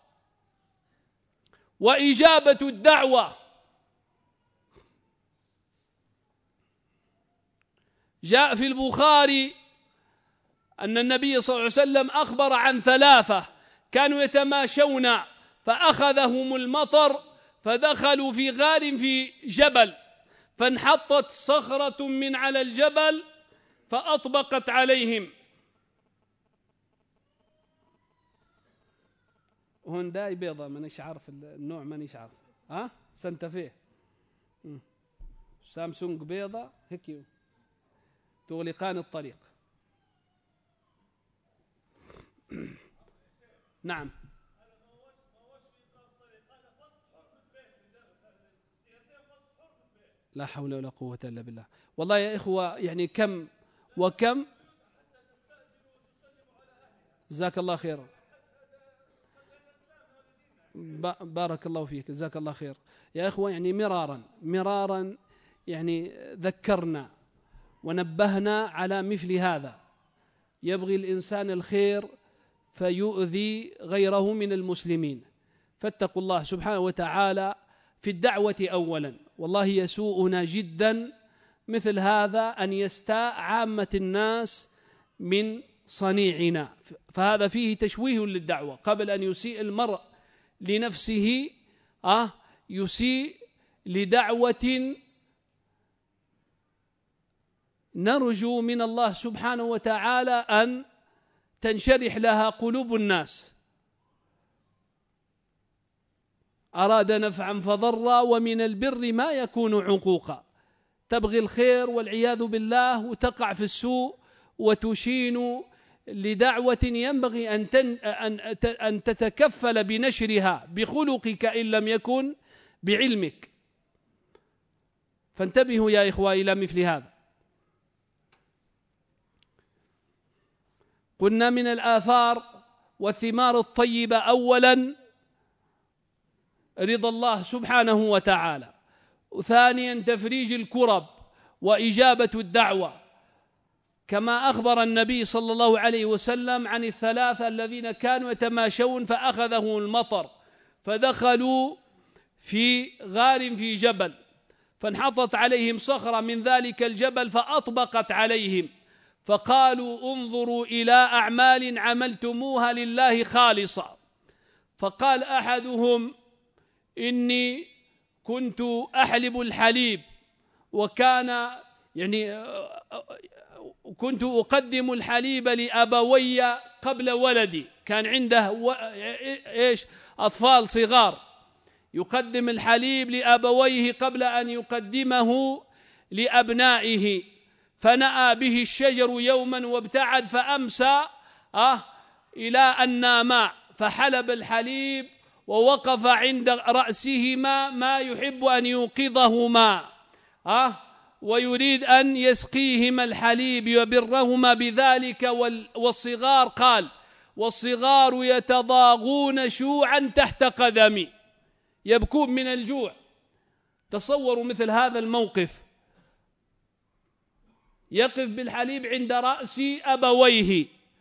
وإجابة الدعوة. جاء في البخاري أن النبي صلى الله عليه وسلم أخبر عن ثلاثة كانوا يتماشون فأخذهم المطر فدخلوا في غار في جبل فانحطت صخرة من على الجبل فأطبقت عليهم. هونداي بيضة مانيش عارف النوع، مانيش عارف ها سانتا سامسونج بيضة هيك تغلقان الطريق. نعم. لا حول ولا قوة إلا بالله. والله يا إخوة يعني كم وكم. جزاك الله خير، بارك الله فيك، جزاك الله خير يا إخوة. يعني مرارا مرارا يعني ذكرنا ونبهنا على مثل هذا. يبغي الإنسان الخير فيؤذي غيره من المسلمين، فاتقوا الله سبحانه وتعالى في الدعوة أولا. والله يسوءنا جدا مثل هذا، أن يستاء عامة الناس من صنيعنا، فهذا فيه تشويه للدعوة. قبل أن يسيء المرء لنفسه أه يسيء لدعوة نرجو من الله سبحانه وتعالى أن تنشرح لها قلوب الناس. أراد نفعا فضرا، ومن البر ما يكون عقوقا. تبغي الخير والعياذ بالله وتقع في السوء وتشين لدعوة ينبغي أن أن تتكفل بنشرها بخلقك إن لم يكن بعلمك. فانتبهوا يا إخوة إلى مثل هذا. قلنا من الآثار والثمار الطيبة أولا رضا الله سبحانه وتعالى، وثانيا تفريج الكرب وإجابة الدعوة، كما أخبر النبي صلى الله عليه وسلم عن الثلاثة الذين كانوا يتماشون فأخذهم المطر، فدخلوا في غار في جبل، فانحطت عليهم صخرة من ذلك الجبل فأطبقت عليهم، فقالوا انظروا إلى أعمال عملتموها لله خالصة. فقال أحدهم إني كنت أحلب الحليب، وكان يعني كنت أقدم الحليب لأبوي قبل ولدي، كان عنده و... إيش أطفال صغار، يقدم الحليب لأبويه قبل أن يقدمه لأبنائه، فنأى به الشجر يوما وابتعد، فأمسى أه إلى أن ناما، فحلب الحليب ووقف عند رأسهما ما يحب أن يوقظهما أه ويريد أن يسقيهما الحليب يبرهما بذلك. والصغار قال والصغار يتضاغون شوعا تحت قدمي، يبكون من الجوع. تصوروا مثل هذا الموقف، يقف بالحليب عند رأس أبويه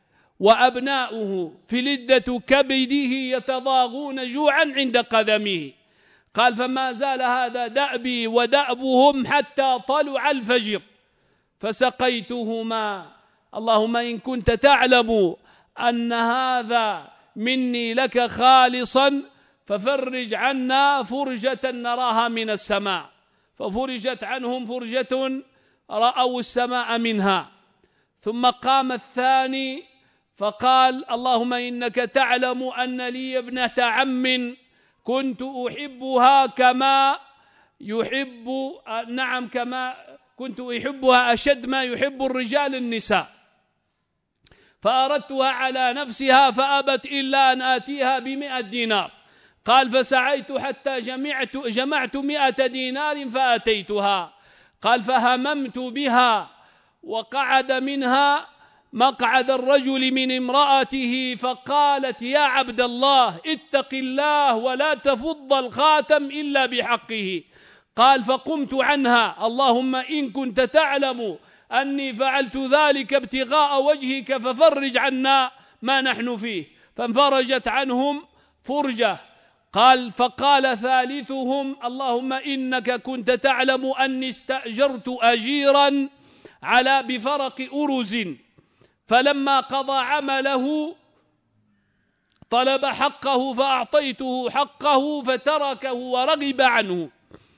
وأبناؤه في لدة كبده يتضاغون جوعا عند قدمه. قال فما زال هذا دأبي ودأبهم حتى طلع الفجر فسقيتهما. اللهم إن كنت تعلم أن هذا مني لك خالصا ففرج عنا فرجة نراها من السماء. ففرجت عنهم فرجة رأوا السماء منها. ثم قام الثاني فقال اللهم إنك تعلم أن لي ابنة عم كنت أحبها كما يحب نعم كما كنت أحبها أشد ما يحب الرجال النساء، فأردتها على نفسها فأبت إلا أن آتيها بمئة دينار. قال فسعيت حتى جمعت جمعت مئة دينار فأتيتها. قال فهممت بها وقعد منها مقعد الرجل من امرأته، فقالت يا عبد الله اتق الله ولا تفض الخاتم إلا بحقه. قال فقمت عنها اللهم إن كنت تعلم أني فعلت ذلك ابتغاء وجهك ففرج عنا ما نحن فيه. فانفرجت عنهم فرجة. قال فقال ثالثهم اللهم إنك كنت تعلم أني استأجرت أجيرا على بفرق أرز، فلما قضى عمله طلب حقه فأعطيته حقه فتركه ورغب عنه.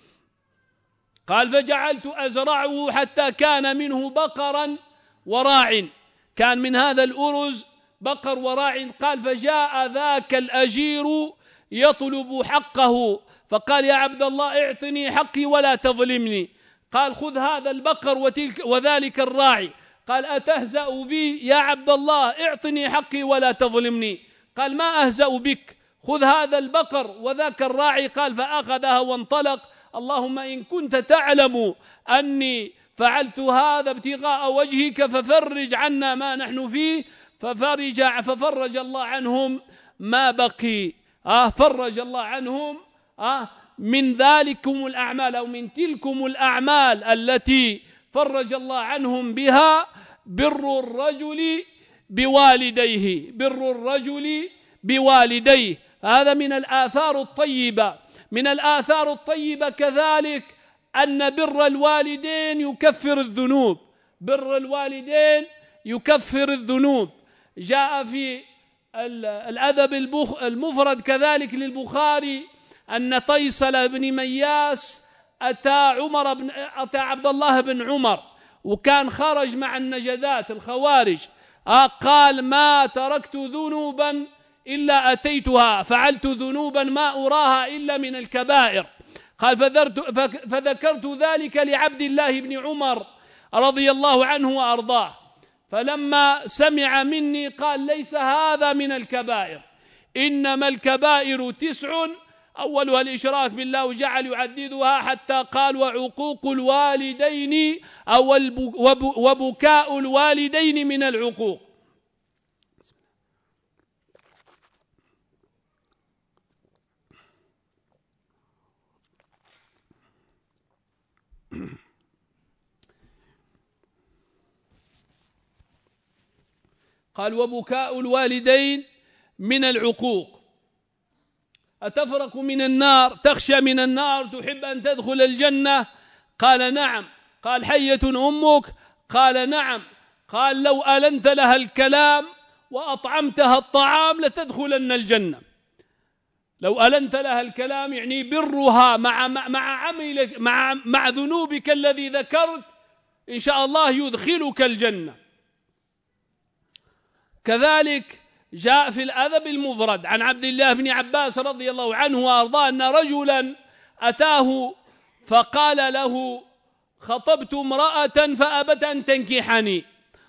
قال فجعلت أزرعه حتى كان منه بقرا وراع، كان من هذا الأرز بقر وراع. قال فجاء ذاك الأجير يطلب حقه، فقال يا عبد الله اعطني حقي ولا تظلمني. قال خذ هذا البقر وتلك وذلك الراعي. قال أتهزأ بي يا عبد الله اعطني حقي ولا تظلمني. قال ما أهزأ بك، خذ هذا البقر وذاك الراعي. قال فأخذها وانطلق. اللهم إن كنت تعلم أني فعلت هذا ابتغاء وجهك ففرج عنا ما نحن فيه. ففرج, ففرج الله عنهم ما بقي. آه فرج الله عنهم آه من ذلكم الأعمال أو من تلكم الأعمال التي فرج الله عنهم بها بر الرجل بوالديه، بر الرجل بوالديه. هذا من الآثار الطيبة. من الآثار الطيبة كذلك أن بر الوالدين يكفر الذنوب، بر الوالدين يكفر الذنوب. جاء في الأدب المفرد كذلك للبخاري أن طيصل بن مياس أتى عمر بن أتى عبد الله بن عمر وكان خرج مع النجدات الخوارج. قال ما تركت ذنوبا إلا أتيتها، فعلت ذنوبا ما أراها إلا من الكبائر. قال فذكرت ذلك لعبد الله بن عمر رضي الله عنه وأرضاه، فلما سمع مني قال ليس هذا من الكبائر، إنما الكبائر تسع أولها الإشراك بالله، وجعل يعددها حتى قال وعقوق الوالدين أو وبكاء الوالدين من العقوق. قال وبكاء الوالدين من العقوق. أتفرق من النار، تخشى من النار، تحب أن تدخل الجنة؟ قال نعم. قال حية أمك؟ قال نعم. قال لو ألنت لها الكلام وأطعمتها الطعام لتدخلن الجنة. لو ألنت لها الكلام يعني برها مع مع عملك مع مع ذنوبك الذي ذكرت، إن شاء الله يدخلك الجنة. كذلك جاء في الأدب المفرد عن عبد الله بن عباس رضي الله عنه وأرضاه أن رجلا أتاه فقال له خطبت امرأة فأبت أن تنكحني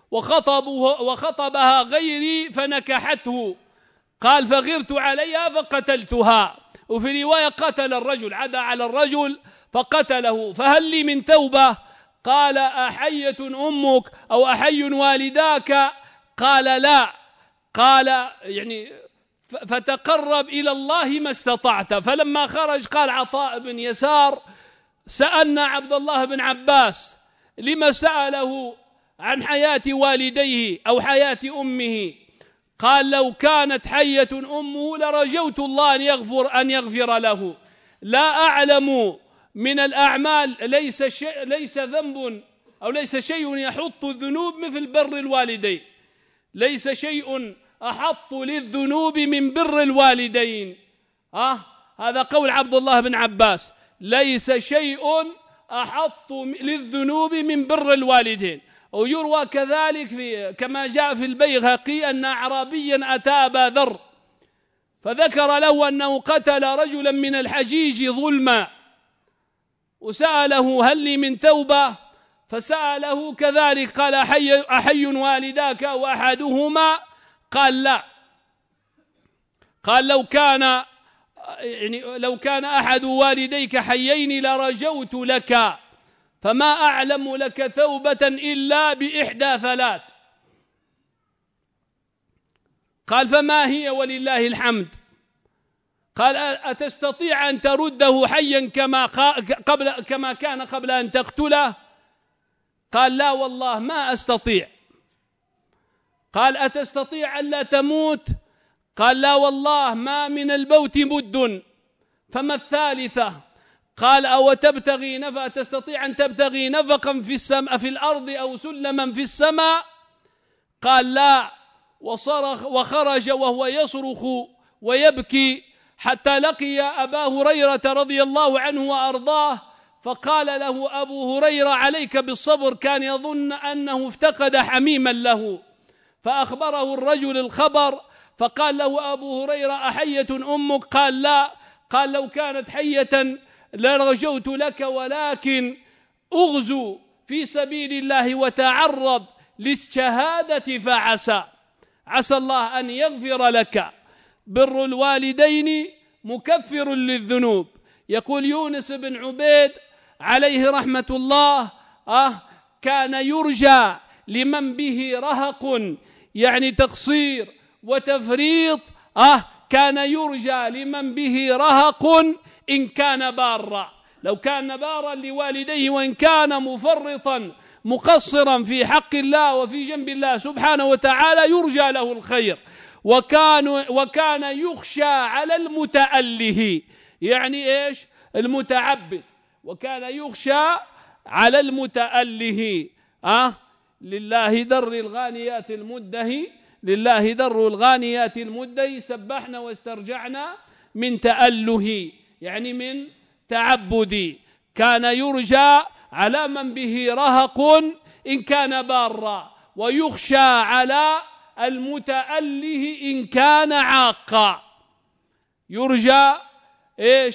وخطبها غيري فنكحته. قال فغرت عليها فقتلتها. وفي رواية قتل الرجل، عدا على الرجل فقتله. فهل لي من توبة؟ قال أحية أمك أو أحي والداك؟ قال لا. قال يعني فتقرب إلى الله ما استطعت. فلما خرج قال عطاء بن يسار سألنا عبد الله بن عباس لما سأله عن حياة والديه أو حياة أمه؟ قال لو كانت حية أمه لرجوت الله أن يغفر, أن يغفر له. لا أعلم من الأعمال ليس, شيء ليس ذنب أو ليس شيء يحط الذنوب مثل بر الوالدين. ليس شيء أحط للذنوب من بر الوالدين. أه؟ هذا قول عبد الله بن عباس، ليس شيء أحط للذنوب من بر الوالدين. ويروى كذلك في كما جاء في البيهقي أن أعرابيا أتى أبا ذر فذكر له أنه قتل رجلا من الحجيج ظلما، وسأله هل لي من توبة؟ فسأله كذلك قال أحي, أحي والداك وأحدهما؟ قال لا. قال لو كان يعني لو كان أحد والديك حيين لرجوت لك، فما أعلم لك توبة إلا بإحدى ثلاث. قال فما هي ولله الحمد؟ قال أتستطيع أن ترده حيا كما قبل كما كان قبل أن تقتله؟ قال لا والله ما أستطيع. قال أتستطيع أن لا تموت؟ قال لا والله ما من الموت بد. فما الثالثة؟ قال أو تبتغي نفقا، تستطيع أن تبتغي نفقا في السماء في الأرض أو سلما في السماء؟ قال لا. وصرخ وخرج وهو يصرخ ويبكي حتى لقي أبا هريرة رضي الله عنه وأرضاه، فقال له أبو هريرة عليك بالصبر، كان يظن أنه افتقد حميما له. فأخبره الرجل الخبر فقال له أبو هريرة أحية أمك؟ قال لا. قال لو كانت حية لرجوت لك، ولكن أغزو في سبيل الله وتعرض للشهادة فعسى عسى الله أن يغفر لك. بر الوالدين مكفر للذنوب. يقول يونس بن عبيد عليه رحمة الله آه كان يرجى لمن به رهق يعني تقصير وتفريط آه كان يرجى لمن به رهق إن كان بارا، لو كان بارا لوالديه وإن كان مفرطا مقصرا في حق الله وفي جنب الله سبحانه وتعالى يرجى له الخير. وكان وكان يخشى على المتأله، يعني إيش؟ المتعبد. وكان يخشى على المتأله أه؟ لله در الغانيات المدهي، لله در الغانيات المدهي سبحنا واسترجعنا من تأله، يعني من تعبدي. كان يرجى على من به رهق إن كان بارا، ويخشى على المتأله إن كان عاقا. يرجى إيش؟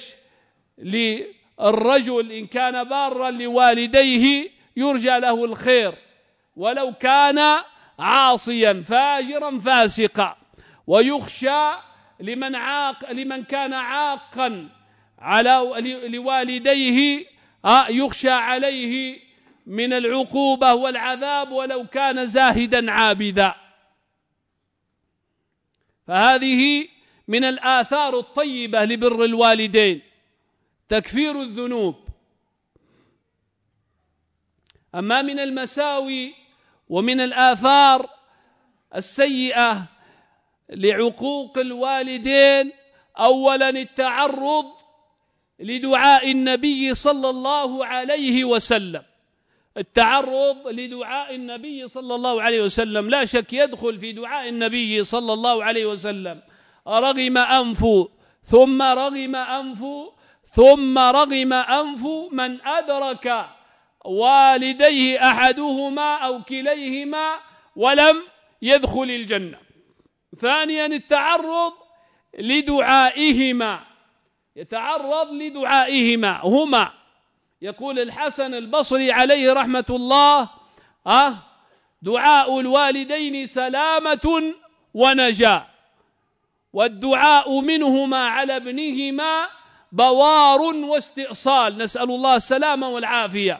للرجل إن كان بارا لوالديه يرجى له الخير ولو كان عاصيا فاجرا فاسقا. ويخشى لمن عاق لمن كان عاقا على لوالديه يخشى عليه من العقوبة والعذاب ولو كان زاهدا عابدا. فهذه من الآثار الطيبة لبر الوالدين تكفير الذنوب. أما من المساوي ومن الآثار السيئة لعقوق الوالدين أولا التعرض لدعاء النبي صلى الله عليه وسلم. التعرض لدعاء النبي صلى الله عليه وسلم لا شك يدخل في دعاء النبي صلى الله عليه وسلم رغم أنف ثم رغم أنف ثم رغم أنف من أدرك والديه أحدهما أو كليهما ولم يدخل الجنة. ثانيا التعرض لدعائهما، يتعرض لدعائهما هما. يقول الحسن البصري عليه رحمة الله أه دعاء الوالدين سلامة ونجاة، والدعاء منهما على ابنهما بوار واستئصال، نسأل الله السلامة والعافية.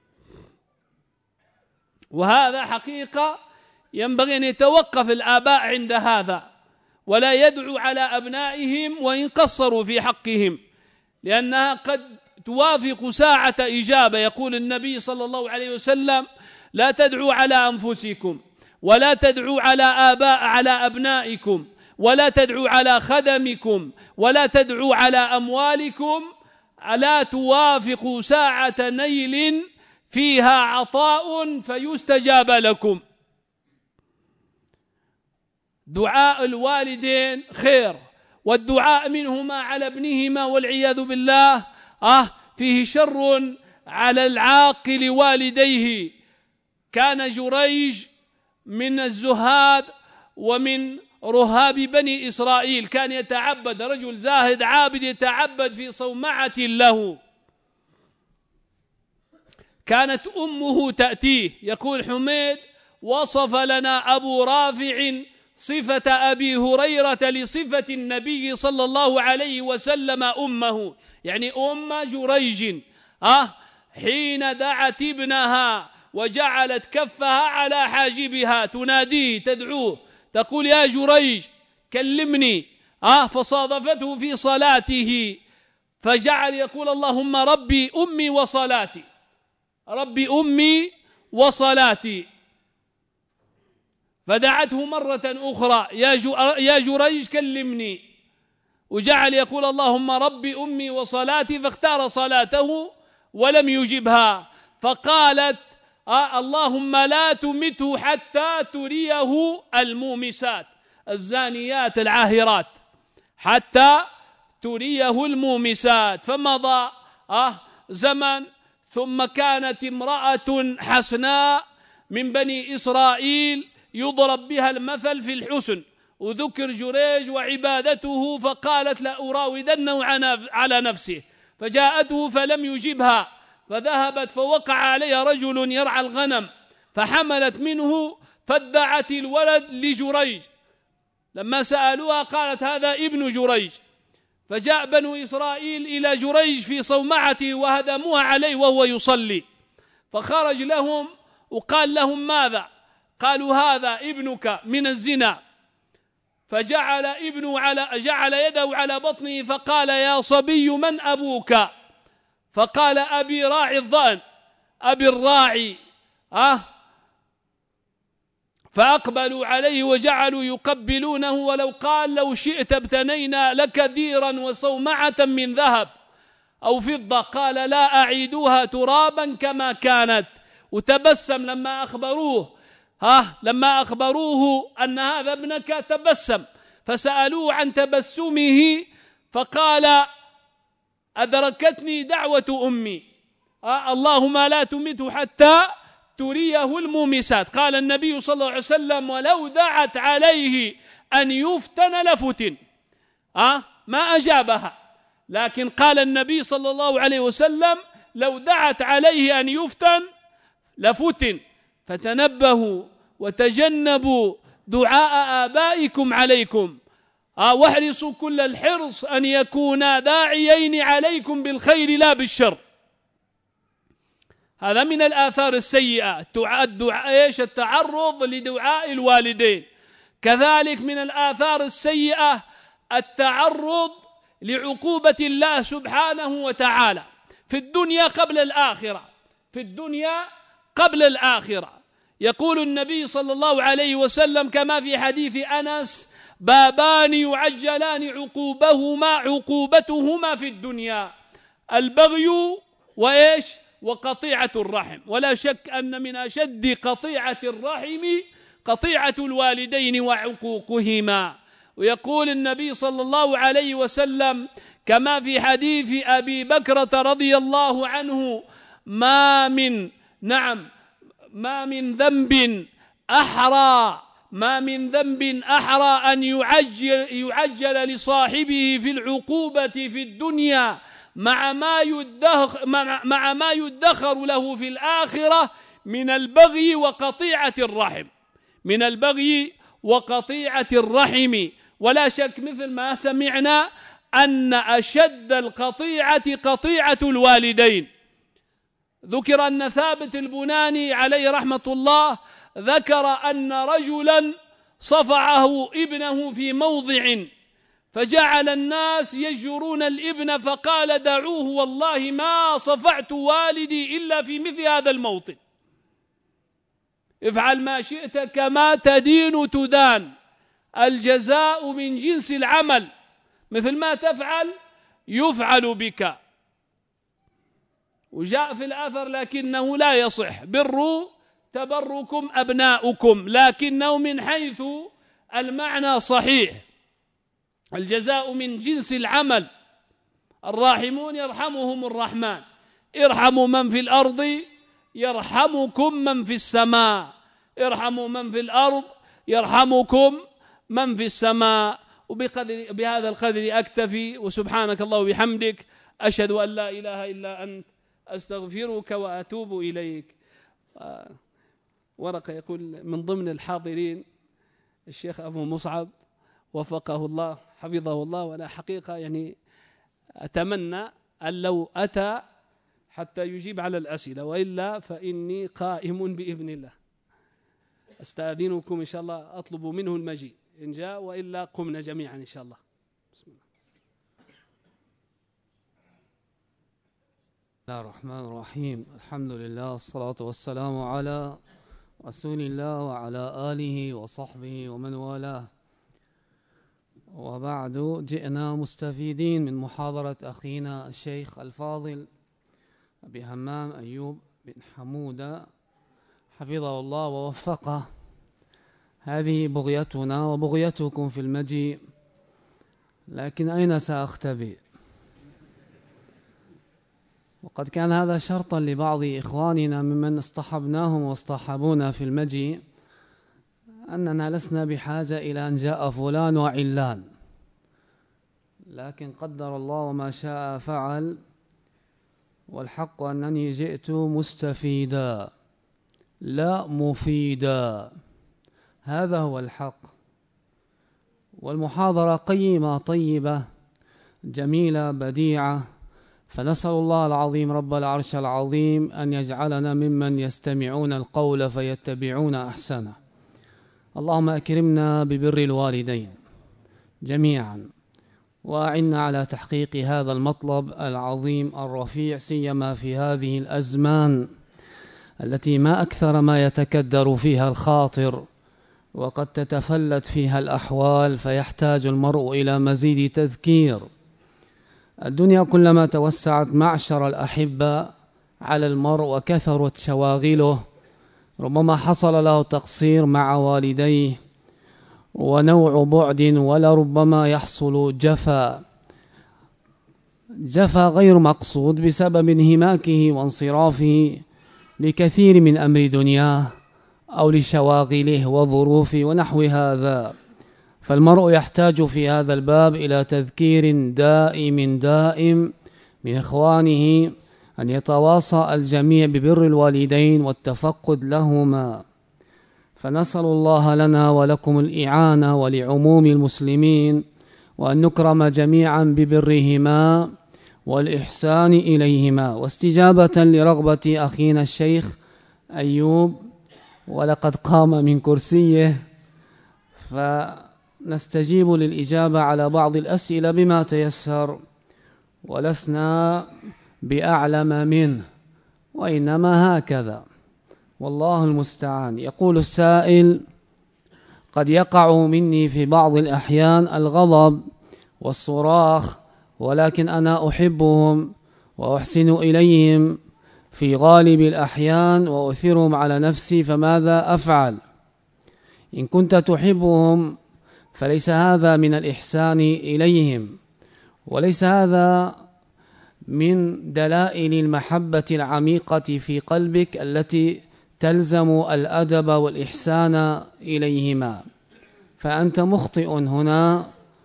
وهذا حقيقة ينبغي أن يتوقف الآباء عند هذا ولا يدعو على أبنائهم وإن قصروا في حقهم، لأنها قد توافق ساعة إجابة. يقول النبي صلى الله عليه وسلم لا تدعوا على أنفسكم ولا تدعوا على آباء على أبنائكم ولا تدعوا على خدمكم ولا تدعوا على أموالكم، ألا توافق ساعة نيل فيها عطاء فيستجاب لكم. دعاء الوالدين خير، والدعاء منهما على ابنهما والعياذ بالله آه فيه شر على العاقل والديه. كان جريج من الزهاد ومن رهاب بني إسرائيل، كان يتعبد، رجل زاهد عابد يتعبد في صومعة له. كانت أمه تأتيه، يقول حميد وصف لنا أبو رافع صفة أبي هريرة لصفة النبي صلى الله عليه وسلم أمه، يعني أم جريج أه حين دعت ابنها وجعلت كفها على حاجبها تناديه تدعوه تقول يا جريج كلمني أه فصادفته في صلاته فجعل يقول اللهم ربي أمي وصلاتي، ربي أمي وصلاتي. فدعته مرة أخرى يا جريج كلمني، وجعل يقول اللهم ربي أمي وصلاتي، فاختار صلاته ولم يجبها. فقالت آه اللهم لا تمته حتى تريه المومسات الزانيات العاهرات، حتى تريه المومسات. فمضى آه زمن ثم كانت امرأة حسناء من بني إسرائيل يضرب بها المثل في الحسن، وذكر جريج وعبادته، فقالت لأراودنه على نفسه، فجاءته فلم يجبها، فذهبت فوقع عليها رجل يرعى الغنم فحملت منه فادعت الولد لجريج، لما سألوها قالت هذا ابن جريج، فجاء بنو إسرائيل إلى جريج في صومعته وهدموها عليه وهو يصلي، فخرج لهم وقال لهم ماذا؟ قالوا هذا ابنك من الزنا، فجعل ابنه على جعل يده على بطنه فقال يا صبي من أبوك؟ فقال أبي راعي الظأن، أبي الراعي. أه فأقبلوا عليه وجعلوا يقبلونه، ولو قال لو شئت ابتنينا لك ديرا وصومعة من ذهب أو فضة، قال لا أعيدوها ترابا كما كانت. وتبسم لما أخبروه ها لما أخبروه أن هذا ابنك تبسم، فسألوه عن تبسمه فقال أدركتني دعوة أمي، آه اللهم لا تمته حتى تريه المومسات. قال النبي صلى الله عليه وسلم ولو دعت عليه أن يفتن لفتن، آه ما أجابها، لكن قال النبي صلى الله عليه وسلم لو دعت عليه أن يفتن لفتن. فتنبهوا وتجنبوا دعاء آبائكم عليكم، آه واحرصوا كل الحرص أن يكونا داعيين عليكم بالخير لا بالشر. هذا من الآثار السيئة ايش التعرض لدعاء الوالدين. كذلك من الآثار السيئة التعرض لعقوبة الله سبحانه وتعالى في الدنيا قبل الآخرة، في الدنيا قبل الآخرة. يقول النبي صلى الله عليه وسلم كما في حديث أنس بابان يعجلان عقوبهما عقوبتهما في الدنيا البغي وإيش وقطيعة الرحم. ولا شك أن من أشد قطيعة الرحم قطيعة الوالدين وعقوقهما. ويقول النبي صلى الله عليه وسلم كما في حديث أبي بكرة رضي الله عنه ما من نعم ما من ذنب أحرى ما من ذنب أحرى أن يعجل, يعجل لصاحبه في العقوبة في الدنيا مع ما يدخر, مع ما يدخر له في الآخرة من البغي وقطيعة الرحم من البغي وقطيعة الرحم. ولا شك مثل ما سمعنا أن أشد القطيعة قطيعة الوالدين. ذكر أن ثابت البناني عليه رحمة الله ذكر أن رجلا صفعه ابنه في موضع فجعل الناس يجرون الابن فقال دعوه والله ما صفعت والدي إلا في مثل هذا الموطن. افعل ما شئت كما تدين تدان، الجزاء من جنس العمل، مثل ما تفعل يفعل بك. وجاء في الأثر لكنه لا يصح بروا تبركم أبناؤكم، لكنه من حيث المعنى صحيح، الجزاء من جنس العمل. الراحمون يرحمهم الرحمن، ارحموا من في الأرض يرحمكم من في السماء، ارحموا من في الأرض يرحمكم من في السماء. وبقدر بهذا القدر أكتفي، وسبحانك الله وبحمدك أشهد أن لا إله إلا أنت أستغفرك وأتوب إليك. ورقة يقول من ضمن الحاضرين الشيخ أبو مصعب وفقه الله حفظه الله، ولا حقيقة يعني أتمنى أن لو أتى حتى يجيب على الأسئلة، وإلا فإني قائم بإذن الله. أستأذنكم إن شاء الله أطلب منه المجيء إن جاء، وإلا قمنا جميعا إن شاء الله. بسم الله. بسم الله الرحمن الرحيم. الحمد لله والصلاة والسلام على رسول الله وعلى آله وصحبه ومن والاه، وبعد جئنا مستفيدين من محاضرة أخينا الشيخ الفاضل أبي همام أيوب بن حمودة حفظه الله ووفقه. هذه بغيتنا وبغيتكم في المجيء، لكن أين سأختبئ؟ وقد كان هذا شرطا لبعض إخواننا ممن اصطحبناهم واصطحبونا في المجيء، أننا لسنا بحاجة إلى أن جاء فلان وعلان، لكن قدر الله وما شاء فعل، والحق أنني جئت مستفيدا لا مفيدا، هذا هو الحق. والمحاضرة قيمة طيبة جميلة بديعة، فنسأل الله العظيم رب العرش العظيم أن يجعلنا ممن يستمعون القول فيتبعون أحسنه. اللهم أكرمنا ببر الوالدين جميعا، وأعنا على تحقيق هذا المطلب العظيم الرفيع، سيما في هذه الأزمان التي ما أكثر ما يتكدر فيها الخاطر وقد تتفلت فيها الأحوال، فيحتاج المرء إلى مزيد تذكير. الدنيا كلما توسعت معشر الأحبة على المرء وكثرت شواغله، ربما حصل له تقصير مع والديه ونوع بعد، ولربما يحصل جفا جفا غير مقصود بسبب انهماكه وانصرافه لكثير من أمر دنياه أو لشواغله وظروفه ونحو هذا. فالمرء يحتاج في هذا الباب إلى تذكير دائم دائم من إخوانه أن يتواصى الجميع ببر الوالدين والتفقد لهما. فنسأل الله لنا ولكم الإعانة ولعموم المسلمين، وأن نكرم جميعا ببرهما والإحسان إليهما. واستجابة لرغبة أخينا الشيخ أيوب، ولقد قام من كرسيه، فنستجيب للإجابة على بعض الأسئلة بما تيسر، ولسنا بأعلم منه، وإنما هكذا والله المستعان. يقول السائل: قد يقع مني في بعض الأحيان الغضب والصراخ، ولكن أنا أحبهم وأحسن إليهم في غالب الأحيان وأثرهم على نفسي، فماذا أفعل؟ إن كنت تحبهم فليس هذا من الإحسان إليهم، وليس هذا من دلائل المحبة العميقة في قلبك التي تلزم الأدب والإحسان إليهما. فأنت مخطئ هنا،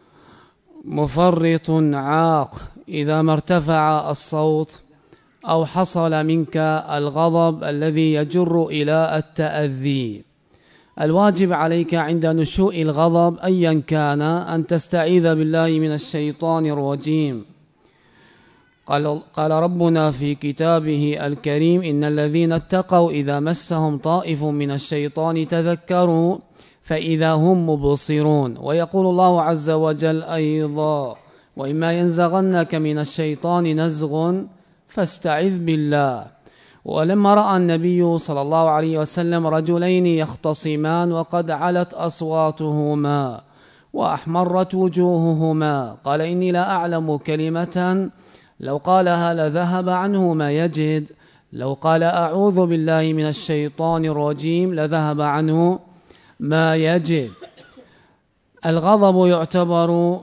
مفرط عاق إذا ما ارتفع الصوت أو حصل منك الغضب الذي يجر إلى التأذي. الواجب عليك عند نشوء الغضب أيا كان أن تستعيذ بالله من الشيطان الرجيم. قال, قال ربنا في كتابه الكريم: إن الذين اتقوا إذا مسهم طائف من الشيطان تذكروا فإذا هم مبصرون. ويقول الله عز وجل أيضا: وإما ينزغنك من الشيطان نزغ فاستعذ بالله. ولما رأى النبي صلى الله عليه وسلم رجلين يختصمان وقد علت أصواتهما وأحمرت وجوههما، قال: إني لا أعلم كلمة لو قالها لذهب عنه ما يجد، لو قال أعوذ بالله من الشيطان الرجيم لذهب عنه ما يجد. الغضب يعتبر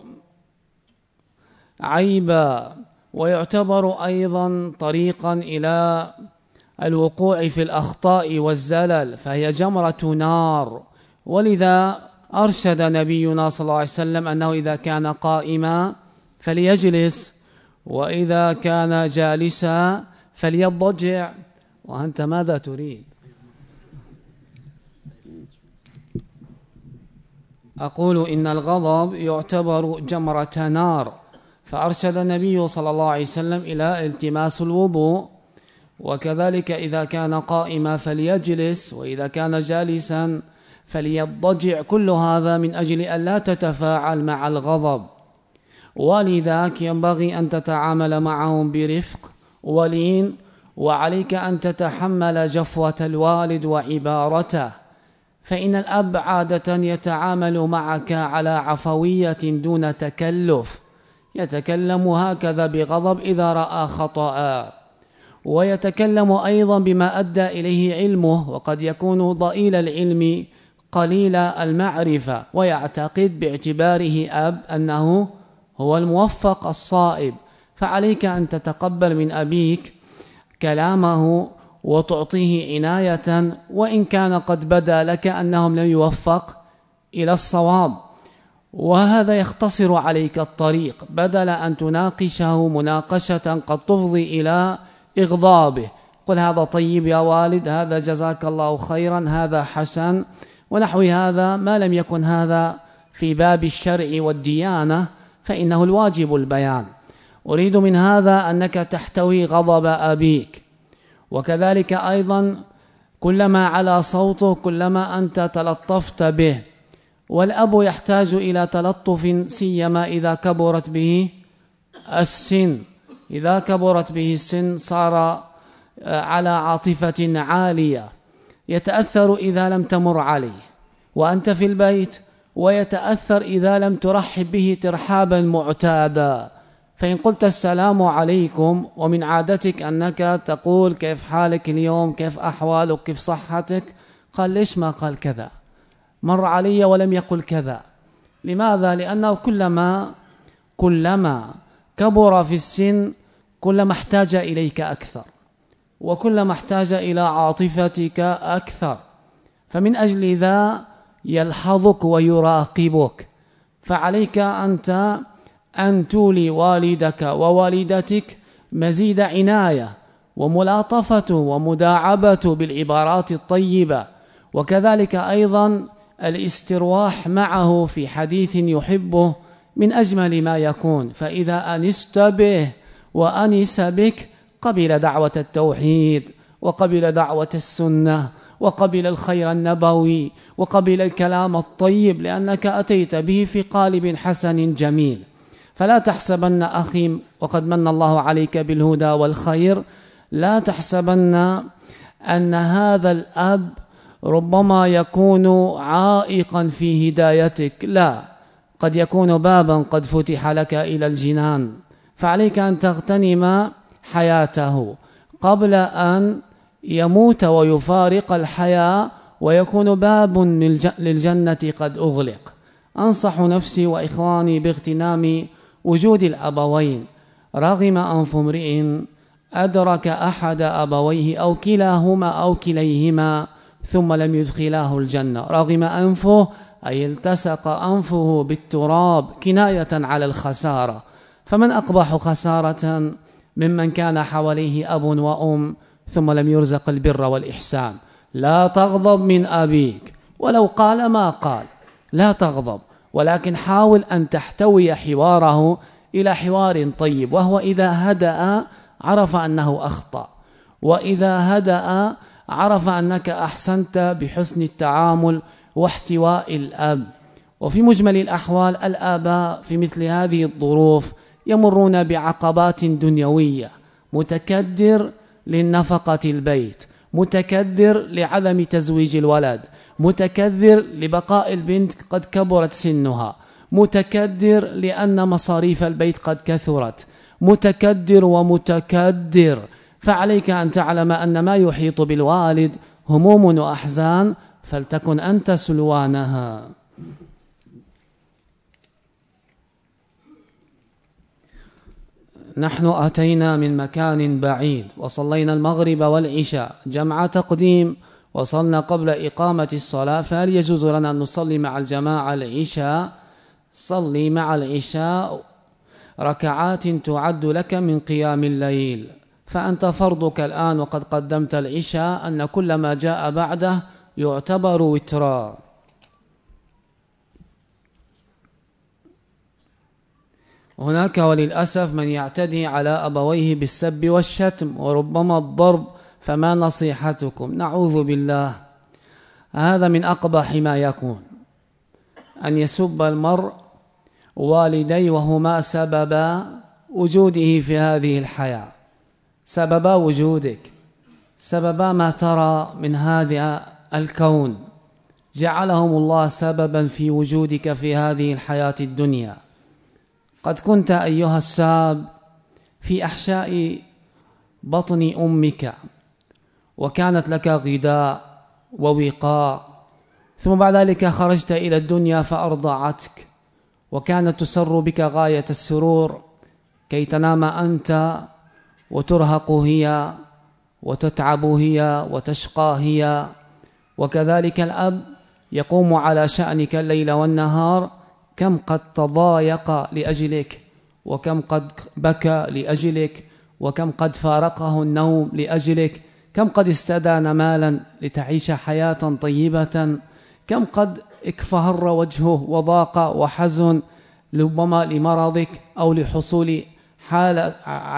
عيبا، ويعتبر أيضا طريقا إلى الوقوع في الأخطاء والزلل، فهي جمرة نار. ولذا أرشد نبينا صلى الله عليه وسلم أنه إذا كان قائما فليجلس، وإذا كان جالسا فليضجع. وأنت ماذا تريد؟ أقول إن الغضب يعتبر جمرة نار، فأرشد النبي صلى الله عليه وسلم إلى التماس الوضوء، وكذلك إذا كان قائما فليجلس، وإذا كان جالسا فليضجع. كل هذا من أجل أن لا تتفاعل مع الغضب، ولذاك ينبغي أن تتعامل معهم برفق ولين، وعليك أن تتحمل جفوة الوالد وعبارته، فإن الأب عادة يتعامل معك على عفوية دون تكلف، يتكلم هكذا بغضب إذا رأى خطأ، ويتكلم أيضا بما أدى إليه علمه، وقد يكون ضئيل العلم قليل المعرفة، ويعتقد باعتباره أب أنه هو الموفق الصائب. فعليك أن تتقبل من أبيك كلامه وتعطيه عناية، وإن كان قد بدا لك أنهم لم يوفق إلى الصواب، وهذا يختصر عليك الطريق، بدل أن تناقشه مناقشة قد تفضي إلى إغضابه. قل: هذا طيب يا والد، هذا جزاك الله خيرا، هذا حسن، ونحو هذا، ما لم يكن هذا في باب الشرع والديانة فإنه الواجب البيان. أريد من هذا أنك تحتوي غضب أبيك، وكذلك أيضا كلما على صوته كلما أنت تلطفت به، والأب يحتاج إلى تلطف سيما إذا كبرت به السن. إذا كبرت به السن صار على عاطفة عالية، يتأثر إذا لم تمر عليه وأنت في البيت، ويتأثر إذا لم ترحب به ترحابا معتادا. فإن قلت السلام عليكم ومن عادتك أنك تقول كيف حالك اليوم، كيف أحوالك، كيف صحتك، قال ليش ما قال كذا، مر علي ولم يقل كذا. لماذا؟ لأنه كلما كلما كبر في السن كلما احتاج إليك أكثر، وكلما احتاج إلى عاطفتك أكثر، فمن أجل ذا يلحظك ويراقبك. فعليك أنت أن تولي والدك ووالدتك مزيد عناية وملاطفة ومداعبة بالعبارات الطيبة، وكذلك أيضا الاسترواح معه في حديث يحبه من أجمل ما يكون. فإذا أنست به وأنس بك قبل دعوة التوحيد، وقبل دعوة السنة، وقبل الخير النبوي، وقبل الكلام الطيب، لأنك أتيت به في قالب حسن جميل. فلا تحسبن أخي وقد من الله عليك بالهدى والخير، لا تحسبن أن هذا الأب ربما يكون عائقا في هدايتك، لا، قد يكون بابا قد فتح لك إلى الجنان. فعليك أن تغتنم حياته قبل أن يموت ويفارق الحياة ويكون باب للجنة قد أغلق. أنصح نفسي وإخواني باغتنام وجود الأبوين، رغم أنف امرئ أدرك أحد أبويه أو كلاهما أو كليهما ثم لم يدخلاه الجنة. رغم أنفه أي التصق أنفه بالتراب كناية على الخسارة. فمن أقبح خسارة ممن كان حواليه أب وأم ثم لم يرزق البر والإحسان. لا تغضب من أبيك ولو قال ما قال، لا تغضب، ولكن حاول أن تحتوي حواره إلى حوار طيب، وهو إذا هدأ عرف أنه أخطأ، وإذا هدأ عرف أنك أحسنت بحسن التعامل واحتواء الأب. وفي مجمل الأحوال الآباء في مثل هذه الظروف يمرون بعقبات دنيوية، متكدر للنفقة البيت، متكدر لعدم تزويج الولد، متكدر لبقاء البنت قد كبرت سنها، متكدر لأن مصاريف البيت قد كثرت، متكدر ومتكدر. فعليك أن تعلم أن ما يحيط بالوالد هموم وأحزان، فلتكن أنت سلوانها. نحن أتينا من مكان بعيد وصلينا المغرب والعشاء جمع تقديم، وصلنا قبل إقامة الصلاة، فهل يجوز لنا أن نصلي مع الجماعة العشاء؟ صلي مع العشاء ركعات تعد لك من قيام الليل، فأنت فرضك الآن وقد قدمت العشاء أن كل ما جاء بعده يعتبر وترا. هناك وللأسف من يعتدي على أبويه بالسب والشتم وربما الضرب، فما نصيحتكم؟ نعوذ بالله، هذا من أقبح ما يكون، أن يسب المرء والديه وهما سبب وجوده في هذه الحياة، سببا وجودك، سببا ما ترى من هذا الكون، جعلهم الله سببا في وجودك في هذه الحياة الدنيا. قد كنت أيها الساب في أحشاء بطن أمك وكانت لك غذاء ووقاء، ثم بعد ذلك خرجت إلى الدنيا فأرضعتك وكانت تسر بك غاية السرور كي تنام أنت وترهق هي وتتعب هي وتشقى هي. وكذلك الأب يقوم على شأنك الليل والنهار، كم قد تضايق لأجلك، وكم قد بكى لأجلك، وكم قد فارقه النوم لأجلك، كم قد استدان مالا لتعيش حياة طيبة، كم قد اكفهر وجهه وضاق وحزن ربما لمرضك أو لحصول حالة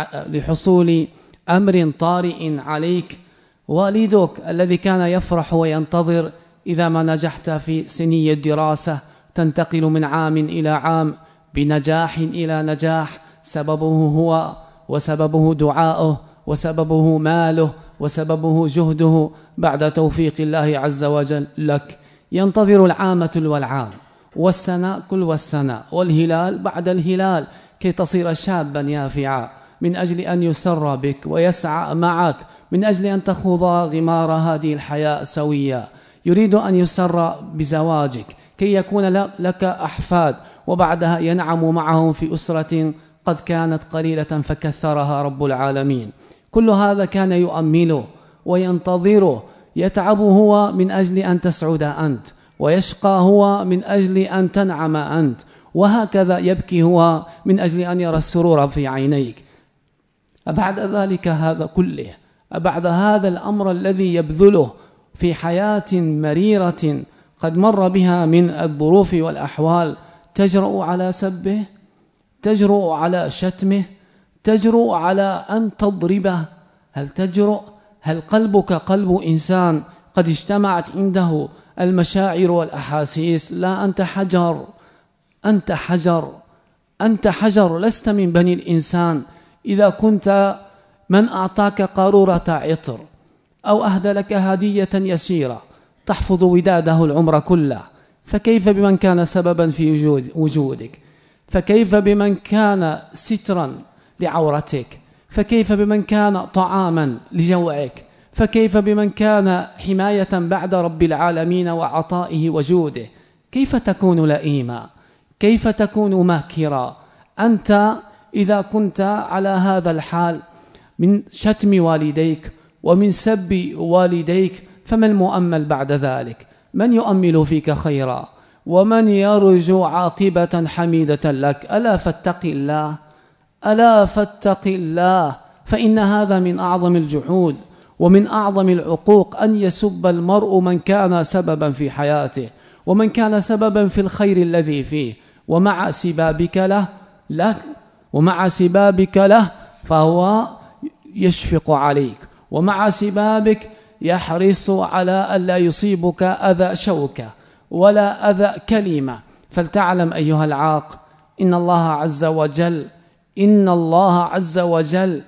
لحصول أمر طارئ عليك. والدك الذي كان يفرح وينتظر إذا ما نجحت في سني الدراسة تنتقل من عام إلى عام بنجاح إلى نجاح، سببه هو وسببه دعاؤه وسببه ماله وسببه جهده بعد توفيق الله عز وجل لك. ينتظر العام تلو العام والسنة كل والسنة والهلال بعد الهلال كي تصير شابا يافعا من أجل أن يسر بك ويسعى معك من أجل أن تخوض غمار هذه الحياة سويا. يريد أن يسر بزواجك كي يكون لك أحفاد وبعدها ينعم معهم في أسرة قد كانت قليلة فكثرها رب العالمين. كل هذا كان يؤمله وينتظره، يتعب هو من أجل أن تسعد أنت ويشقى هو من أجل أن تنعم أنت، وهكذا يبكي هو من أجل أن يرى السرور في عينيك. أبعد ذلك هذا كله، أبعد هذا الأمر الذي يبذله في حياة مريرة قد مر بها من الظروف والأحوال، تجرؤ على سبه، تجرؤ على شتمه، تجرؤ على أن تضربه؟ هل تجرؤ؟ هل قلبك قلب إنسان قد اجتمعت عنده المشاعر والأحاسيس؟ لا، أنت حجر، أنت حجر، أنت حجر، لست من بني الإنسان. إذا كنت من أعطاك قارورة عطر أو أهدى لك هدية يسيرة تحفظ وداده العمر كله، فكيف بمن كان سببا في وجود وجودك؟ فكيف بمن كان سترا لعورتك؟ فكيف بمن كان طعاما لجوعك؟ فكيف بمن كان حماية بعد رب العالمين وعطائه وجوده؟ كيف تكون لئيما؟ كيف تكون ماكرا؟ أنت إذا كنت على هذا الحال من شتم والديك ومن سب والديك، فما المؤمل بعد ذلك؟ من يؤمل فيك خيرا؟ ومن يرجو عاقبة حميدة لك؟ ألا فاتق الله، ألا فاتق الله، فإن هذا من أعظم الجحود ومن أعظم العقوق أن يسب المرء من كان سببا في حياته ومن كان سببا في الخير الذي فيه، ومع سبابك له لك ومع سبابك له فهو يشفق عليك، ومع سبابك يحرص على ألا يصيبك أذى شوكة ولا أذى كلمة. فلتعلم أيها العاق إن الله عز وجل إن الله عز وجل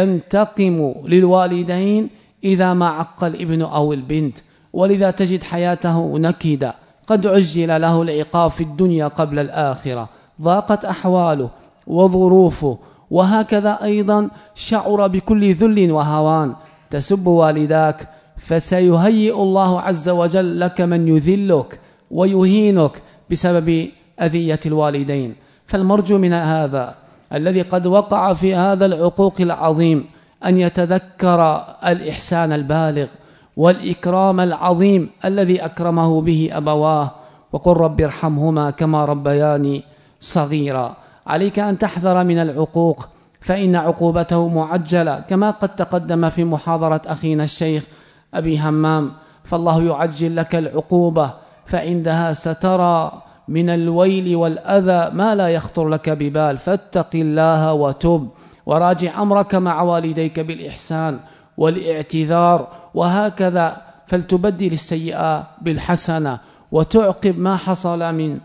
ينتقم للوالدين إذا ما عق الابن أو البنت، ولذا تجد حياته نكدة، قد عجل له العقاب في الدنيا قبل الآخرة، ضاقت أحواله وظروفه، وهكذا أيضا شعر بكل ذل وهوان. تسب والداك فسيهيئ الله عز وجل لك من يذلك ويهينك بسبب أذية الوالدين. فالمرجو من هذا الذي قد وقع في هذا العقوق العظيم أن يتذكر الإحسان البالغ والإكرام العظيم الذي أكرمه به أبواه، وقل رب ارحمهما كما ربياني صغيرا. عليك أن تحذر من العقوق فإن عقوبته معجلة كما قد تقدم في محاضرة أخينا الشيخ أبي همام، فالله يعجل لك العقوبة فعندها سترى من الويل والأذى ما لا يخطر لك ببال. فاتق الله وتب وراجع أمرك مع والديك بالإحسان والاعتذار، وهكذا فلتبدل السيئة بالحسنة وتعقب ما حصل من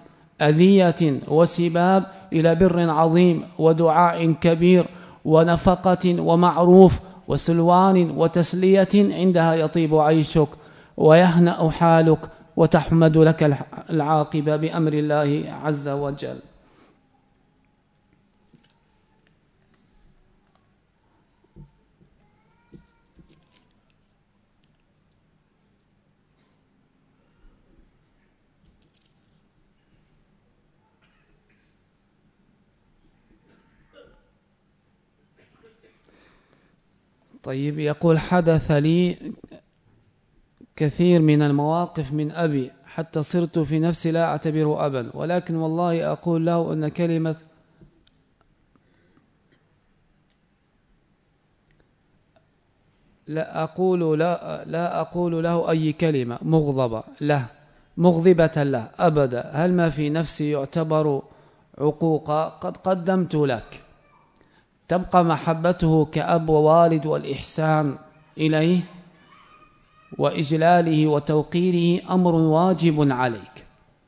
أذية وسباب إلى بر عظيم ودعاء كبير ونفقة ومعروف وسلوان وتسلية، عندها يطيب عيشك ويهنأ حالك وتحمد لك العاقبة بأمر الله عز وجل. طيب، يقول حدث لي كثير من المواقف من أبي حتى صرت في نفسي لا أعتبره أبا، ولكن والله أقول له أن كلمة لا أقول لا, لا أقول له أي كلمة مغضبة له، مغضبة له أبدا. هل ما في نفسي يعتبر عقوقا؟ قد قدمت لك. تبقى محبته كأب ووالد والإحسان إليه وإجلاله وتوقيره أمر واجب عليك.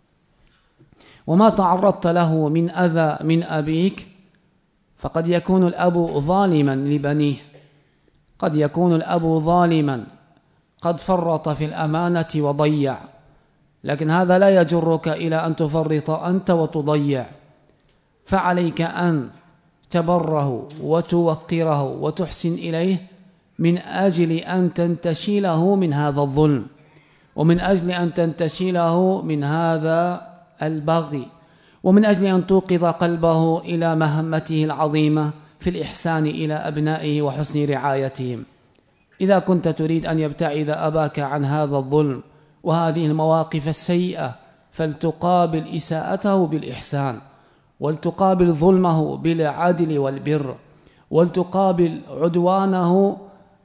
وما تعرضت له من أذى من أبيك، فقد يكون الأب ظالما لبنيه، قد يكون الأب ظالما قد فرط في الأمانة وضيع، لكن هذا لا يجرك إلى أن تفرط أنت وتضيع. فعليك أن تبره وتوقره وتحسن إليه من أجل أن تنتشله من هذا الظلم، ومن أجل أن تنتشله من هذا البغي، ومن أجل أن توقظ قلبه إلى مهمته العظيمة في الإحسان إلى أبنائه وحسن رعايتهم. إذا كنت تريد أن يبتعد أباك عن هذا الظلم وهذه المواقف السيئة، فلتقابل إساءته بالإحسان، ولتقابل ظلمه بالعدل والبر، ولتقابل عدوانه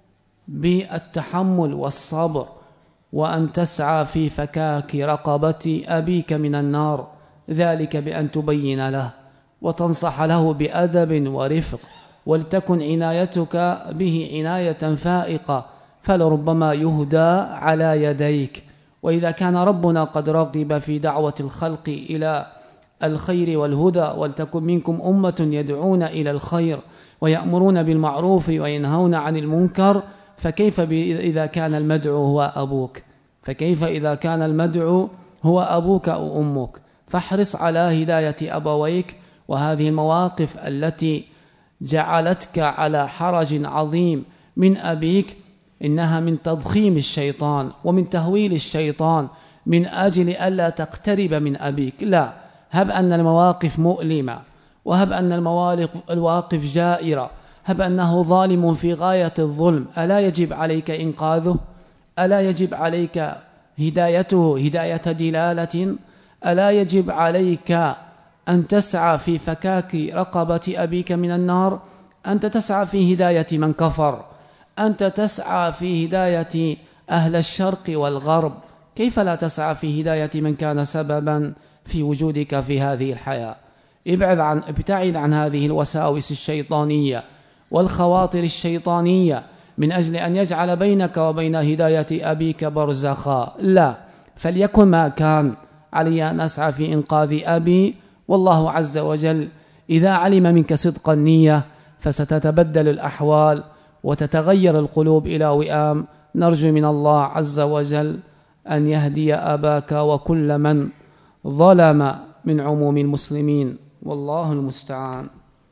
بالتحمل والصبر، وأن تسعى في فكاك رقبة أبيك من النار، ذلك بأن تبين له وتنصح له بأدب ورفق، ولتكن عنايتك به عناية فائقة، فلربما يهدى على يديك. وإذا كان ربنا قد رغب في دعوة الخلق إلى الخير والهدى، ولتكن منكم أمة يدعون إلى الخير ويأمرون بالمعروف وينهون عن المنكر، فكيف إذا كان المدعو هو أبوك؟ فكيف إذا كان المدعو هو أبوك أو أمك؟ فاحرص على هداية أبويك. وهذه المواقف التي جعلتك على حرج عظيم من أبيك إنها من تضخيم الشيطان ومن تهويل الشيطان من أجل ألا تقترب من أبيك. لا، هب أن المواقف مؤلمة، وهب أن المواقف جائرة، هب أنه ظالم في غاية الظلم، ألا يجب عليك إنقاذه؟ ألا يجب عليك هدايته هداية دلالة؟ ألا يجب عليك أن تسعى في فكاك رقبة أبيك من النار؟ أنت تسعى في هداية من كفر، أنت تسعى في هداية أهل الشرق والغرب، كيف لا تسعى في هداية من كان سببا في وجودك في هذه الحياة؟ ابعد عن ابتعد عن هذه الوساوس الشيطانية والخواطر الشيطانية من أجل أن يجعل بينك وبين هداية أبيك برزخا. لا، فليكن ما كان، علي أن أسعى في إنقاذ أبي، والله عز وجل إذا علم منك صدق النية فستتبدل الأحوال وتتغير القلوب إلى وئام. نرجو من الله عز وجل أن يهدي أباك وكل من ظلم من عموم المسلمين، والله المستعان.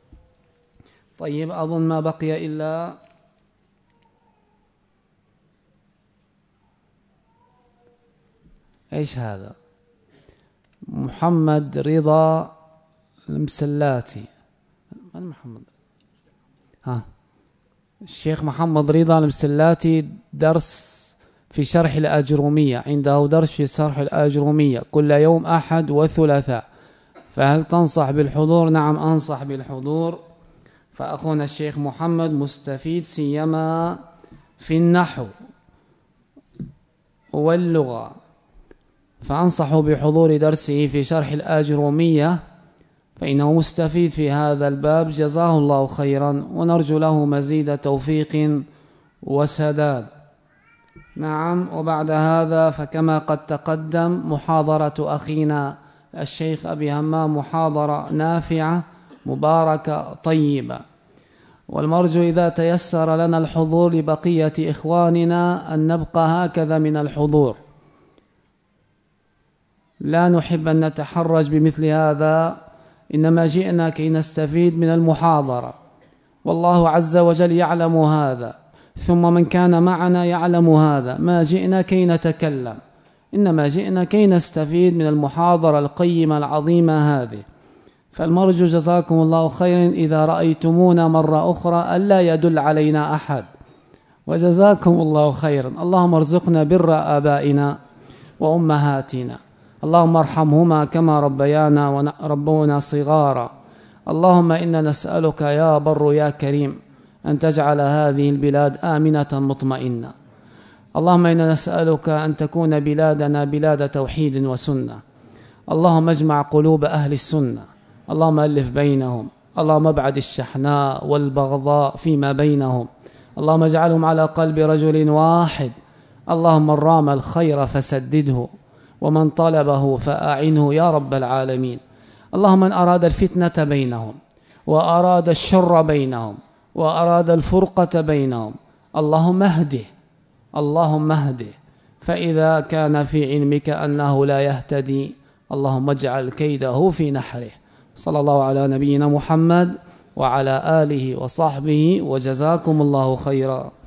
طيب، أظن ما بقي إلا إيش هذا؟ محمد رضا المسلاتي. من محمد؟ ها، الشيخ محمد رضا المسلاتي درس في شرح الأجرومية، عنده درس في شرح الأجرومية كل يوم أحد وثلاثاء، فهل تنصح بالحضور؟ نعم، أنصح بالحضور. فأخونا الشيخ محمد مستفيد سيما في النحو واللغة، فأنصح بحضور درسه في شرح الأجرومية، فإنه مستفيد في هذا الباب، جزاه الله خيرا، ونرجو له مزيد توفيق وسداد. نعم. وبعد هذا فكما قد تقدم محاضرة أخينا الشيخ أبي همام محاضرة نافعة مباركة طيبة، والمرجو إذا تيسر لنا الحضور لبقية إخواننا أن نبقى هكذا من الحضور، لا نحب أن نتحرج بمثل هذا، إنما جئنا كي نستفيد من المحاضرة، والله عز وجل يعلم هذا، ثم من كان معنا يعلم هذا. ما جئنا كي نتكلم، إنما جئنا كي نستفيد من المحاضرة القيمة العظيمة هذه. فالمرجو جزاكم الله خيرا إذا رأيتمونا مرة أخرى ألا يدل علينا أحد، وجزاكم الله خيرا. اللهم ارزقنا بر آبائنا وأمهاتنا، اللهم ارحمهما كما ربيانا وربونا صغارا. اللهم إنا نسألك يا بر يا كريم أن تجعل هذه البلاد آمنة مطمئنة. اللهم إنا نسألك أن تكون بلادنا بلاد توحيد وسنة. اللهم اجمع قلوب أهل السنة، اللهم ألف بينهم، اللهم ابعد الشحناء والبغضاء فيما بينهم، اللهم اجعلهم على قلب رجل واحد. اللهم من رام الخير فسدده، ومن طلبه فأعنه يا رب العالمين. اللهم من أراد الفتنة بينهم وأراد الشر بينهم وأراد الفرقة بينهم، اللهم اهده، اللهم اهده، فإذا كان في علمك أنه لا يهتدي اللهم اجعل كيده في نحره. صلى الله على نبينا محمد وعلى آله وصحبه، وجزاكم الله خيرا.